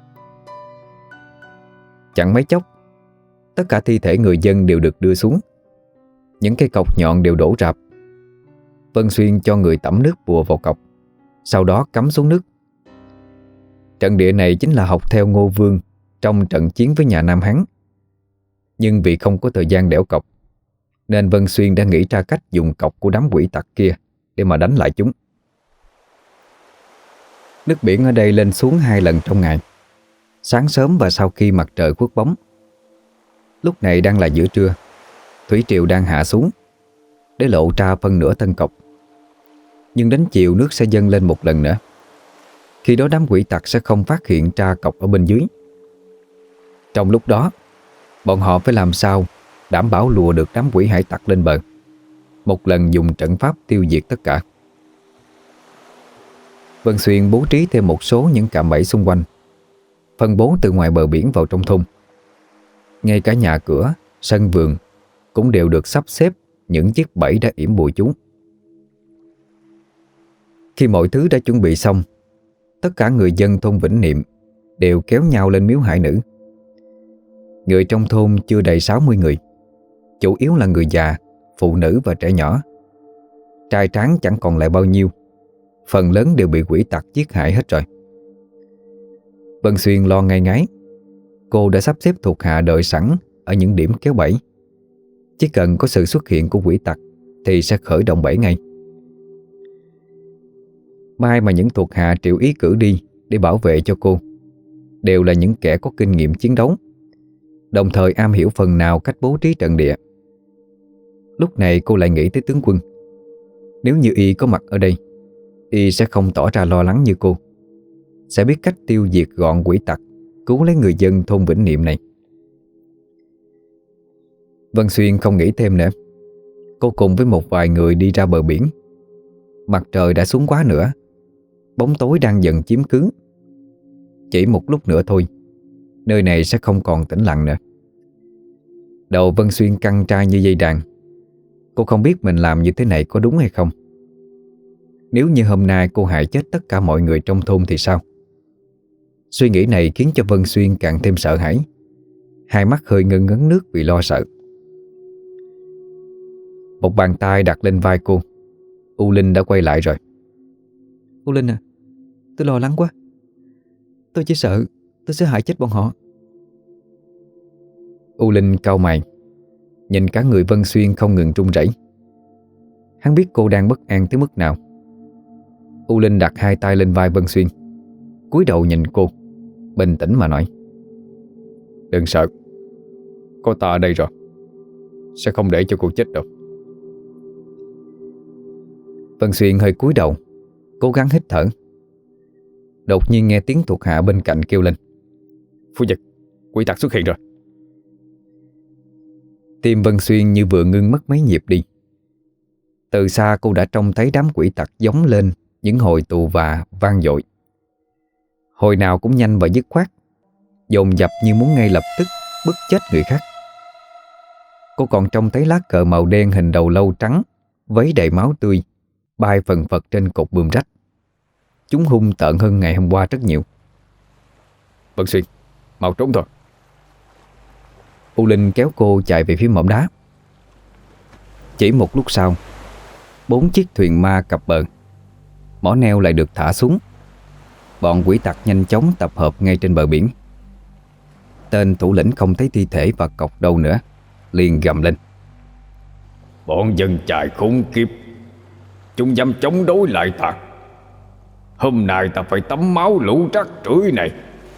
Chẳng mấy chốc, tất cả thi thể người dân đều được đưa xuống. Những cây cọc nhọn đều đổ rạp. Vân Xuyên cho người tẩm nước bùa vào cọc, sau đó cắm xuống nước. Trận địa này chính là học theo Ngô Vương trong trận chiến với nhà Nam Hán. Nhưng vì không có thời gian đẽo cọc, nên Vân Xuyên đã nghĩ ra cách dùng cọc của đám quỷ tặc kia để mà đánh lại chúng. Nước biển ở đây lên xuống 2 lần trong ngày, sáng sớm và sau khi mặt trời khuất bóng. Lúc này đang là giữa trưa, thủy triều đang hạ xuống để lộ ra phân nửa thân cọc. Nhưng đến chiều nước sẽ dâng lên một lần nữa. Khi đó đám quỷ tặc sẽ không phát hiện tra cọc ở bên dưới. Trong lúc đó, bọn họ phải làm sao đảm bảo lùa được đám quỷ hải tặc lên bờ, một lần dùng trận pháp tiêu diệt tất cả. Vân Xuyên bố trí thêm một số những cạm bẫy xung quanh, phân bố từ ngoài bờ biển vào trong thôn. Ngay cả nhà cửa, sân vườn cũng đều được sắp xếp những chiếc bẫy đã yểm bùa chúng. Khi mọi thứ đã chuẩn bị xong, tất cả người dân thôn Vĩnh Niệm đều kéo nhau lên miếu hải nữ. Người trong thôn chưa đầy 60 người, chủ yếu là người già, phụ nữ và trẻ nhỏ. Trai tráng chẳng còn lại bao nhiêu, phần lớn đều bị quỷ tặc giết hại hết rồi. Vân Xuyên lo ngay ngáy. Cô đã sắp xếp thuộc hạ đợi sẵn ở những điểm kéo bẫy. Chỉ cần có sự xuất hiện của quỷ tặc thì sẽ khởi động bẫy ngay. May mà những thuộc hạ Triệu Ý cử đi để bảo vệ cho cô đều là những kẻ có kinh nghiệm chiến đấu, đồng thời am hiểu phần nào cách bố trí trận địa. Lúc này cô lại nghĩ tới tướng quân. Nếu như y có mặt ở đây, y sẽ không tỏ ra lo lắng như cô, sẽ biết cách tiêu diệt gọn quỷ tặc, cứu lấy người dân thôn Vĩnh Niệm này. Vân Xuyên không nghĩ thêm nữa. Cô cùng với một vài người đi ra bờ biển. Mặt trời đã xuống quá nữa, bóng tối đang dần chiếm cứ. Chỉ một lúc nữa thôi, nơi này sẽ không còn tĩnh lặng nữa. Đầu Vân Xuyên căng trai như dây đàn. Cô không biết mình làm như thế này có đúng hay không. Nếu như hôm nay cô hại chết tất cả mọi người trong thôn thì sao? Suy nghĩ này khiến cho Vân Xuyên càng thêm sợ hãi. Hai mắt hơi ngấn ngấn nước vì lo sợ. Một bàn tay đặt lên vai cô. U Linh đã quay lại rồi. U Linh à, tôi lo lắng quá. Tôi chỉ sợ tôi sẽ hại chết bọn họ. U Linh cau mày, nhìn cả người Vân Xuyên không ngừng run rẩy. Hắn biết cô đang bất an tới mức nào. U Linh đặt hai tay lên vai Vân Xuyên, cúi đầu nhìn cô, bình tĩnh mà nói: "Đừng sợ, có ta ở đây rồi, sẽ không để cho cô chết đâu." Vân Xuyên hơi cúi đầu, cố gắng hít thở. Đột nhiên nghe tiếng thuộc hạ bên cạnh kêu lên: "Phu nhân, quỷ tặc xuất hiện rồi." Tim Vân Xuyên như vừa ngưng mất mấy nhịp đi. Từ xa cô đã trông thấy đám quỷ tặc gióng lên những hồi tù và vang dội. Hồi nào cũng nhanh và dứt khoát, dồn dập như muốn ngay lập tức bức chết người khác. Cô còn trông thấy lá cờ màu đen hình đầu lâu trắng, vấy đầy máu tươi, bay phần phật trên cột buồm rách. Chúng hung tợn hơn ngày hôm qua rất nhiều. "Vân Xuyên, mau trốn thôi." U Linh kéo cô chạy về phía mỏm đá. Chỉ một lúc sau, 4 chiếc thuyền ma cập bờ. Mỏ neo lại được thả xuống. Bọn quỷ tặc nhanh chóng tập hợp ngay trên bờ biển. Tên thủ lĩnh không thấy thi thể và cọc đâu nữa, liền gầm lên: "Bọn dân chài khốn kiếp, chúng dám chống đối lại ta. Hôm nay ta phải tắm máu lũ rác rưởi này."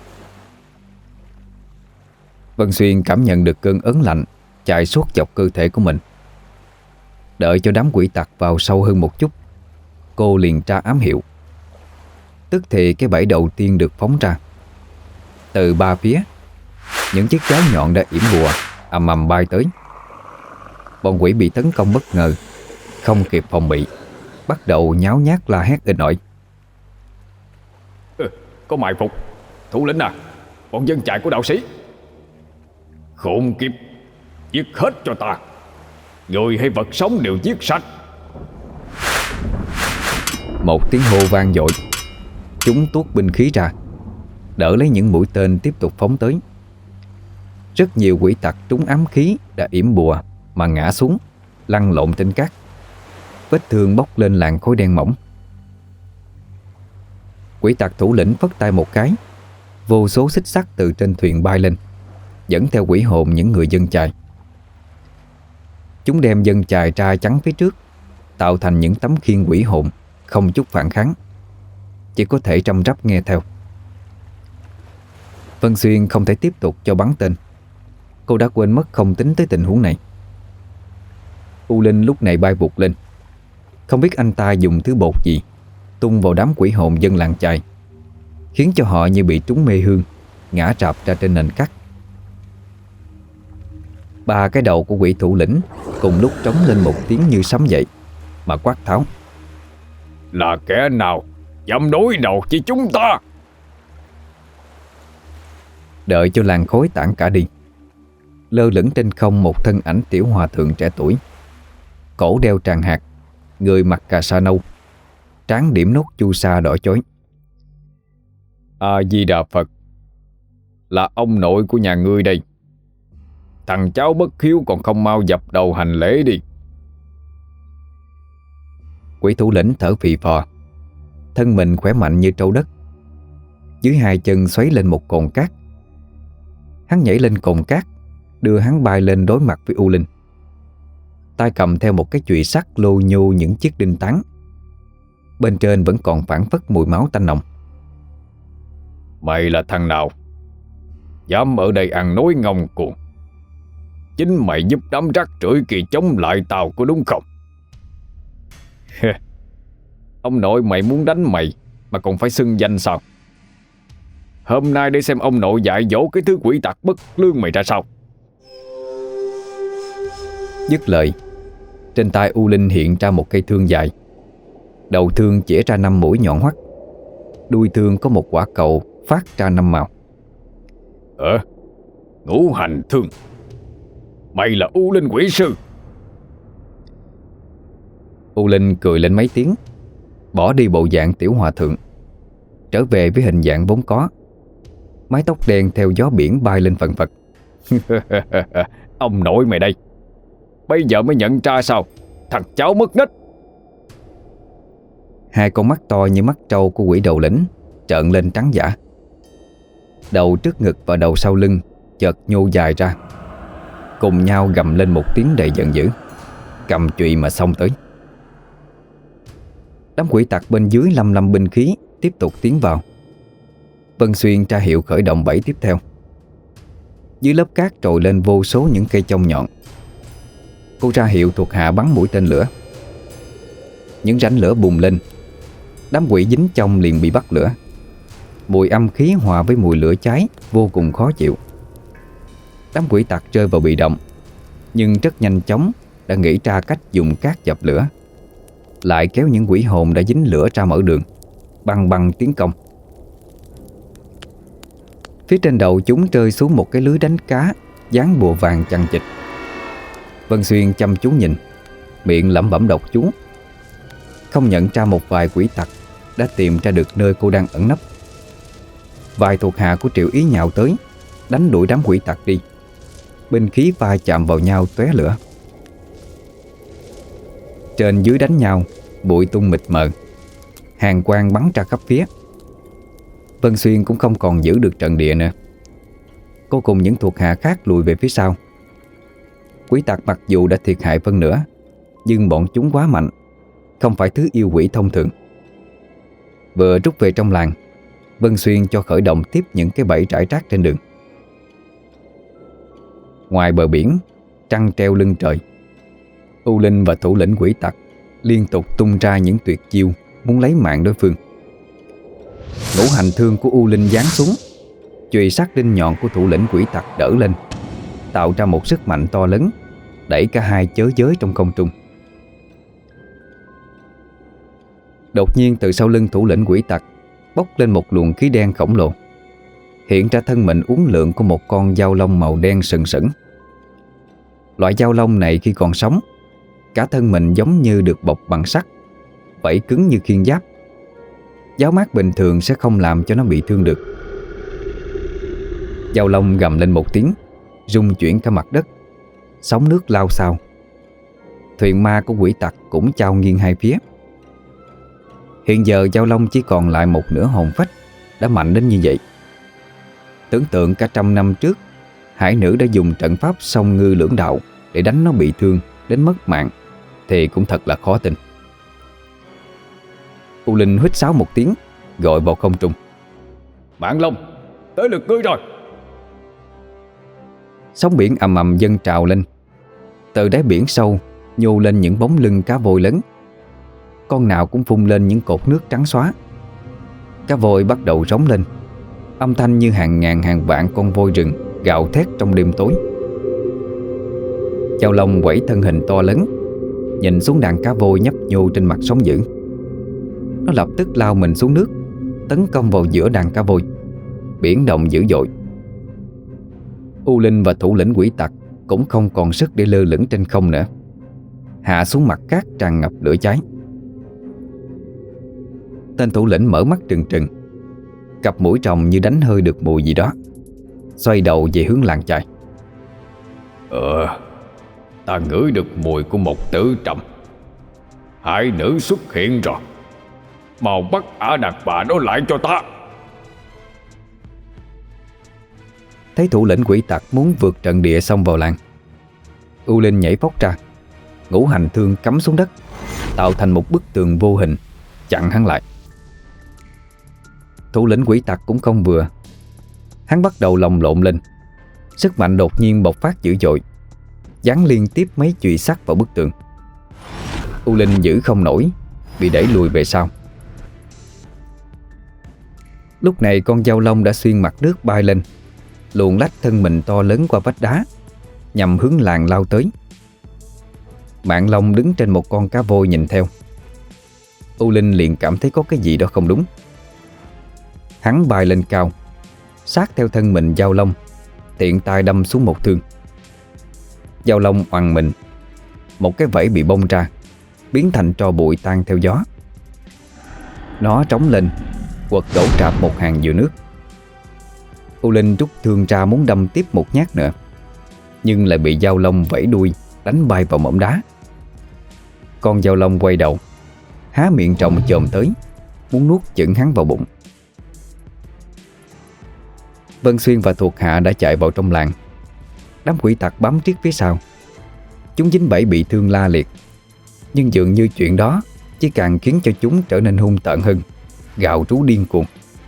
Vân Xuyên cảm nhận được cơn ớn lạnh chạy suốt dọc cơ thể của mình. Đợi cho đám quỷ tặc vào sâu hơn một chút, cô liền tra ám hiệu. Tức thì cái bẫy đầu tiên được phóng ra. Từ ba phía, những chiếc giáo nhọn đã yểm bùa ầm ầm bay tới. Bọn quỷ bị tấn công bất ngờ, không kịp phòng bị, bắt đầu nháo nhác la hét inh ỏi. "Có mai phục, thủ lĩnh à, bọn dân chài của đạo sĩ." "Khốn kiếp, giết hết cho ta, người hay vật sống đều giết sạch." Một tiếng hô vang dội. Chúng tuốt binh khí ra, đỡ lấy những mũi tên tiếp tục phóng tới. Rất nhiều quỷ tặc trúng ám khí đã yểm bùa mà ngã xuống, lăn lộn trên cát. Vết thương bốc lên làn khói đen mỏng. Quỷ tặc thủ lĩnh phất tay một cái, vô số xích sắt từ trên thuyền bay lên, dẫn theo quỷ hồn những người dân chài. Chúng đem dân chài ra chắn phía trước, tạo thành những tấm khiên quỷ hồn, không chút phản kháng, chỉ có thể răm rắp nghe theo. Vân Xuyên không thể tiếp tục cho bắn tên. Cô đã quên mất không tính tới tình huống này. U Linh lúc này bay vụt lên. Không biết anh ta dùng thứ bột gì tung vào đám quỷ hồn dân làng chài, khiến cho họ như bị trúng mê hương, ngã rạp ra trên nền cát. Ba cái đầu của quỷ thủ lĩnh cùng lúc trống lên một tiếng như sấm dậy, mà quát tháo: Là kẻ nào dám đối đầu với chúng ta? Đợi cho làn khói tản cả đi, lơ lửng trên không một thân ảnh tiểu hòa thượng trẻ tuổi, cổ đeo tràng hạt, người mặc cà sa nâu, trán điểm nốt chu sa đỏ chói. A Di Đà Phật, là ông nội của nhà ngươi đây. Thằng cháu bất hiếu còn không mau dập đầu hành lễ đi. Quỷ thủ lĩnh thở phì phò, thân mình khỏe mạnh như trâu đất. Dưới hai chân xoáy lên một cồn cát. Hắn nhảy lên cồn cát, đưa hắn bay lên đối mặt với U Linh. Tay cầm theo một cái chùy sắt lô nhô những chiếc đinh tán. Bên trên vẫn còn phảng phất mùi máu tanh nồng. Mày là thằng nào dám ở đây ăn nói ngông cuồng? Chính mày giúp đám rác rưởi kia chống lại tao có đúng không? Ông nội mày muốn đánh mày mà còn phải xưng danh sao? Hôm nay để xem ông nội dạy dỗ cái thứ quỷ tặc bất lương mày ra sao. Dứt lời, trên tay U Linh hiện ra một cây thương dài. Đầu thương chĩa ra 5 mũi nhọn hoắt. Đuôi thương có một quả cầu phát ra 5 màu. Ngũ hành thương. Mày là U Linh quỷ sư? U Linh cười lên mấy tiếng, bỏ đi bộ dạng tiểu hòa thượng, trở về với hình dạng vốn có. Mái tóc đen theo gió biển bay lên phần phật. Ông nội mày đây, bây giờ mới nhận ra sao? Thằng cháu mất nết. Hai con mắt to như mắt trâu của quỷ đầu lĩnh trợn lên trắng dã. Đầu trước ngực và đầu sau lưng chợt nhô dài ra, cùng nhau gầm lên một tiếng đầy giận dữ, cầm chùy mà xông tới. Đám quỷ tặc bên dưới lâm binh khí tiếp tục tiến vào. Vân Xuyên tra hiệu khởi động bẫy tiếp theo. Dưới lớp cát trồi lên vô số những cây chông nhọn. Cô ra hiệu thuộc hạ bắn mũi tên lửa. Những rãnh lửa bùng lên. Đám quỷ dính chông liền bị bắt lửa. Mùi âm khí hòa với mùi lửa cháy vô cùng khó chịu. Đám quỷ tặc rơi vào bị động, nhưng rất nhanh chóng đã nghĩ ra cách dùng cát dập lửa, lại kéo những quỷ hồn đã dính lửa ra mở đường, băng băng tiến công. Phía trên đầu chúng rơi xuống một cái lưới đánh cá dán bùa vàng chằng chịt. Vân Xuyên chăm chú nhìn, miệng lẩm bẩm đọc chú. Không nhận ra một vài quỷ tặc đã tìm ra được nơi cô đang ẩn nấp. Vài thuộc hạ của Triệu Ý nhào tới, đánh đuổi đám quỷ tặc đi. Binh khí va chạm vào nhau tóe lửa. Trên dưới đánh nhau, bụi tung mịt mờ, hàn quang bắn ra khắp phía. Vân Xuyên cũng không còn giữ được trận địa nữa. Cô cùng những thuộc hạ khác lùi về phía sau. Quỷ tặc mặc dù đã thiệt hại phân nửa, nhưng bọn chúng quá mạnh, không phải thứ yêu quỷ thông thường. Vừa rút về trong làng, Vân Xuyên cho khởi động tiếp những cái bẫy rải rác trên đường. Ngoài bờ biển, trăng treo lưng trời. U Linh và thủ lĩnh quỷ tặc liên tục tung ra những tuyệt chiêu muốn lấy mạng đối phương. Ngũ hành thương của U Linh giáng xuống, chùy sắc đinh nhọn của thủ lĩnh quỷ tặc đỡ lên, tạo ra một sức mạnh to lớn, đẩy cả hai chới giới trong không trung. Đột nhiên từ sau lưng thủ lĩnh quỷ tặc bốc lên một luồng khí đen khổng lồ, hiện ra thân mình uốn lượn của một con dao long màu đen sừng sững. Loại dao long này khi còn sống, cả thân mình giống như được bọc bằng sắt, vảy cứng như khiên giáp. Giáo mát bình thường sẽ không làm cho nó bị thương được. Dao long gầm lên một tiếng, rung chuyển cả mặt đất, sóng nước lao xao. Thuyền ma của quỷ tặc cũng chao nghiêng hai phía. Hiện giờ dao long chỉ còn lại một nửa hồn phách, đã mạnh đến như vậy. Tưởng tượng cả 100 năm trước, hải nữ đã dùng trận pháp song ngư lưỡng đạo để đánh nó bị thương đến mất mạng, thì cũng thật là khó tin. U Linh huýt sáo một tiếng, gọi vào không trung: Mạng Long, tới lượt ngươi rồi. Sóng biển ầm ầm dâng trào lên. Từ đáy biển sâu nhô lên những bóng lưng cá voi lớn. Con nào cũng phun lên những cột nước trắng xóa. cá voi bắt đầu rống lên, âm thanh như hàng ngàn hàng vạn con voi rừng gào thét trong đêm tối. Giao Long quẩy thân hình to lớn, nhìn xuống đàn cá voi nhấp nhô trên mặt sóng dữ. Nó lập tức lao mình xuống nước, tấn công vào giữa đàn cá voi, biển động dữ dội. U Linh và thủ lĩnh quỷ tặc cũng không còn sức để lơ lửng trên không nữa, hạ xuống mặt cát tràn ngập lửa cháy. Tên thủ lĩnh mở mắt trừng trừng, cặp mũi tròng như đánh hơi được mùi gì đó, xoay đầu về hướng làng chài. Ta ngửi được mùi của một tử trầm. Hải nữ xuất hiện rồi. Mau bắt ả đàn bà đó lại cho ta. Thấy thủ lĩnh quỷ tặc muốn vượt trận địa xông vào làng, U Linh nhảy phóc ra, ngũ hành thương cắm xuống đất, tạo thành một bức tường vô hình chặn hắn lại. Thủ lĩnh quỷ tặc cũng không vừa. Hắn bắt đầu lồng lộn lên, sức mạnh đột nhiên bộc phát dữ dội, giáng liên tiếp mấy chùy sắt vào bức tường. U Linh giữ không nổi, bị đẩy lùi về sau. Lúc này con dao long đã xuyên mặt nước bay lên, luồn lách thân mình to lớn qua vách đá, nhằm hướng làng lao tới. Mạng Long đứng trên một con cá voi nhìn theo. U Linh liền cảm thấy có cái gì đó không đúng. Hắn bay lên cao, sát theo thân mình dao long, tiện tay đâm xuống một thương. Dao long oằn mình, một cái vảy bị bong ra, biến thành tro bụi tan theo gió. Nó trống lên, quật đổ trạp một hàng dừa nước. U Linh rút thương ra muốn đâm tiếp một nhát nữa, nhưng lại bị dao long vẫy đuôi đánh bay vào mỏm đá. Con dao long quay đầu, há miệng rộng chồm tới, muốn nuốt chửng hắn vào bụng. Vân Xuyên và thuộc hạ đã chạy vào trong làng. Đám quỷ tặc bám riết phía sau. Chúng dính bẫy bị thương la liệt, nhưng dường như chuyện đó chỉ càng khiến cho chúng trở nên hung tợn hơn, gào rú điên cuồng.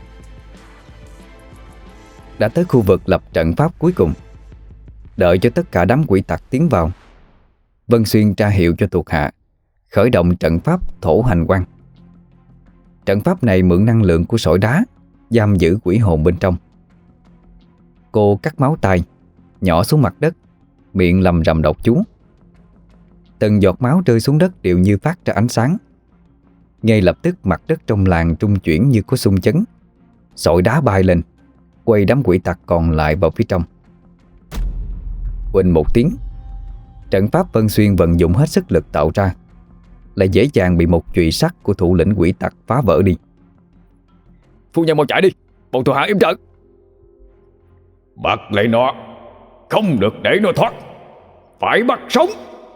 Đã tới khu vực lập trận pháp cuối cùng. Đợi cho tất cả đám quỷ tặc tiến vào, Vân Xuyên tra hiệu cho thuộc hạ khởi động trận pháp thổ hành quang. Trận pháp này mượn năng lượng của sỏi đá, giam giữ quỷ hồn bên trong. Cô cắt máu tay, nhỏ xuống mặt đất, miệng lầm rầm đọc chú. Từng giọt máu rơi xuống đất đều như phát ra ánh sáng. Ngay lập tức mặt đất trong làng trung chuyển như có xung chấn, sỏi đá bay lên, quay đám quỷ tặc còn lại vào phía trong. Quỳnh một tiếng, trận pháp Vân Xuyên vận dụng hết sức lực tạo ra lại dễ dàng bị một chùy sắt của thủ lĩnh quỷ tặc phá vỡ đi. Phu nhân mau chạy đi, bọn thuộc hạ yểm trợ. Bắt lấy nó, không được để nó thoát, phải bắt sống.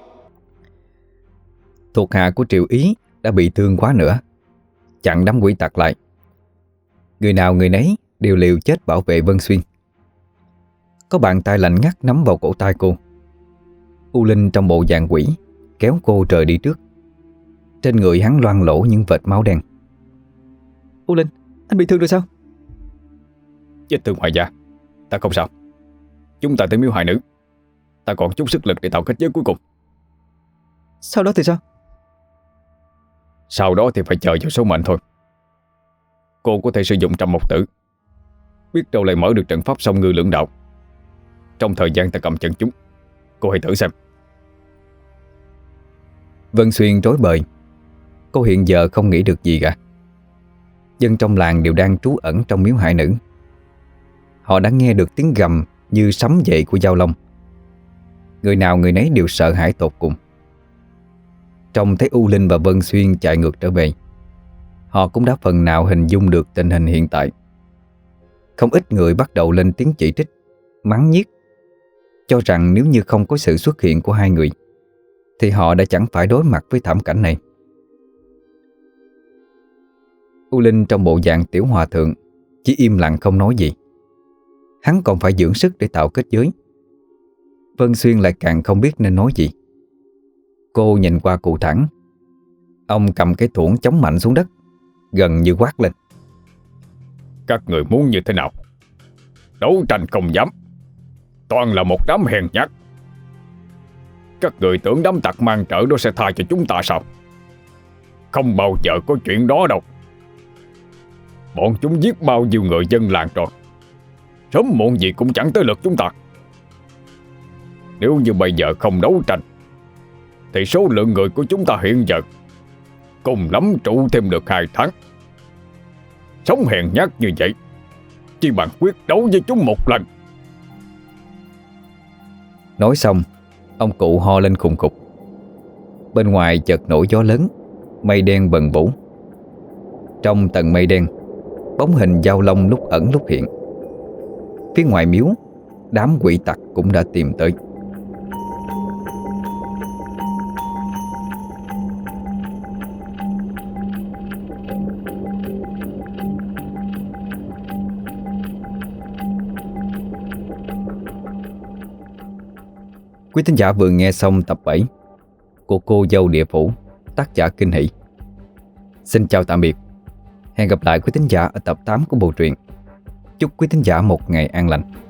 Thuộc hạ của Triệu Ý đã bị thương quá nữa, chặn đám quỷ tặc lại. Người nào người nấy đều liều chết bảo vệ Vân Xuyên. Có bàn tay lạnh ngắt nắm vào cổ tay cô. U Linh trong bộ dạng quỷ kéo cô rời đi trước. Trên người hắn loang lổ những vệt máu đen. U Linh, anh bị thương rồi sao? Vết thương ngoài da, ta không sao. Chúng ta tới miếu hài nữ, ta còn chút sức lực để tạo kết giới cuối cùng. Sau đó thì sao? Sau đó thì phải chờ vào số mệnh thôi. Cô có thể sử dụng Trăm Mộc Tử, biết đâu lại mở được trận pháp song ngư lưỡng đạo. Trong thời gian ta cầm chân chúng, cô hãy thử xem. Vân Xuyên rối bời. Cô hiện giờ không nghĩ được gì cả. Dân trong làng đều đang trú ẩn trong miếu hải nữ. Họ đã nghe được tiếng gầm như sấm dậy của dao long. Người nào người nấy đều sợ hãi tột cùng. Trông thấy U Linh và Vân Xuyên chạy ngược trở về, họ cũng đã phần nào hình dung được tình hình hiện tại. Không ít người bắt đầu lên tiếng chỉ trích, mắng nhiếc, cho rằng nếu như không có sự xuất hiện của hai người thì họ đã chẳng phải đối mặt với thảm cảnh này. U Linh trong bộ dạng tiểu hòa thượng chỉ im lặng không nói gì. Hắn còn phải dưỡng sức để tạo kết giới. Vân Xuyên lại càng không biết nên nói gì. Cô nhìn qua cụ Thẳng. Ông cầm cái thuẫn chống mạnh xuống đất, gần như quát lên: Các người muốn như thế nào? Đấu tranh không dám, toàn là một đám hèn nhát. Các người tưởng đám tặc mang trợ đó sẽ tha cho chúng ta sao? Không bao giờ có chuyện đó đâu. Bọn chúng giết bao nhiêu người dân làng rồi, sớm muộn gì cũng chẳng tới lượt chúng ta. Nếu như bây giờ không đấu tranh thì số lượng người của chúng ta hiện giờ cùng lắm trụ thêm được 2 tháng. Sống hèn nhát như vậy, chỉ bằng quyết đấu với chúng một lần. Nói xong, ông cụ ho lên khùng khục. Bên ngoài chợt nổi gió lớn, mây đen bần vũ. Trong tầng mây đen, bóng hình dao long lúc ẩn lúc hiện. Phía ngoài miếu, đám quỷ tặc cũng đã tìm tới. Quý thính giả vừa nghe xong tập 7 của Cô Dâu Địa Phủ, tác giả Kinh Hỷ. Xin chào tạm biệt. Hẹn gặp lại quý thính giả ở tập 8 của bộ truyện. Chúc quý thính giả một ngày an lành.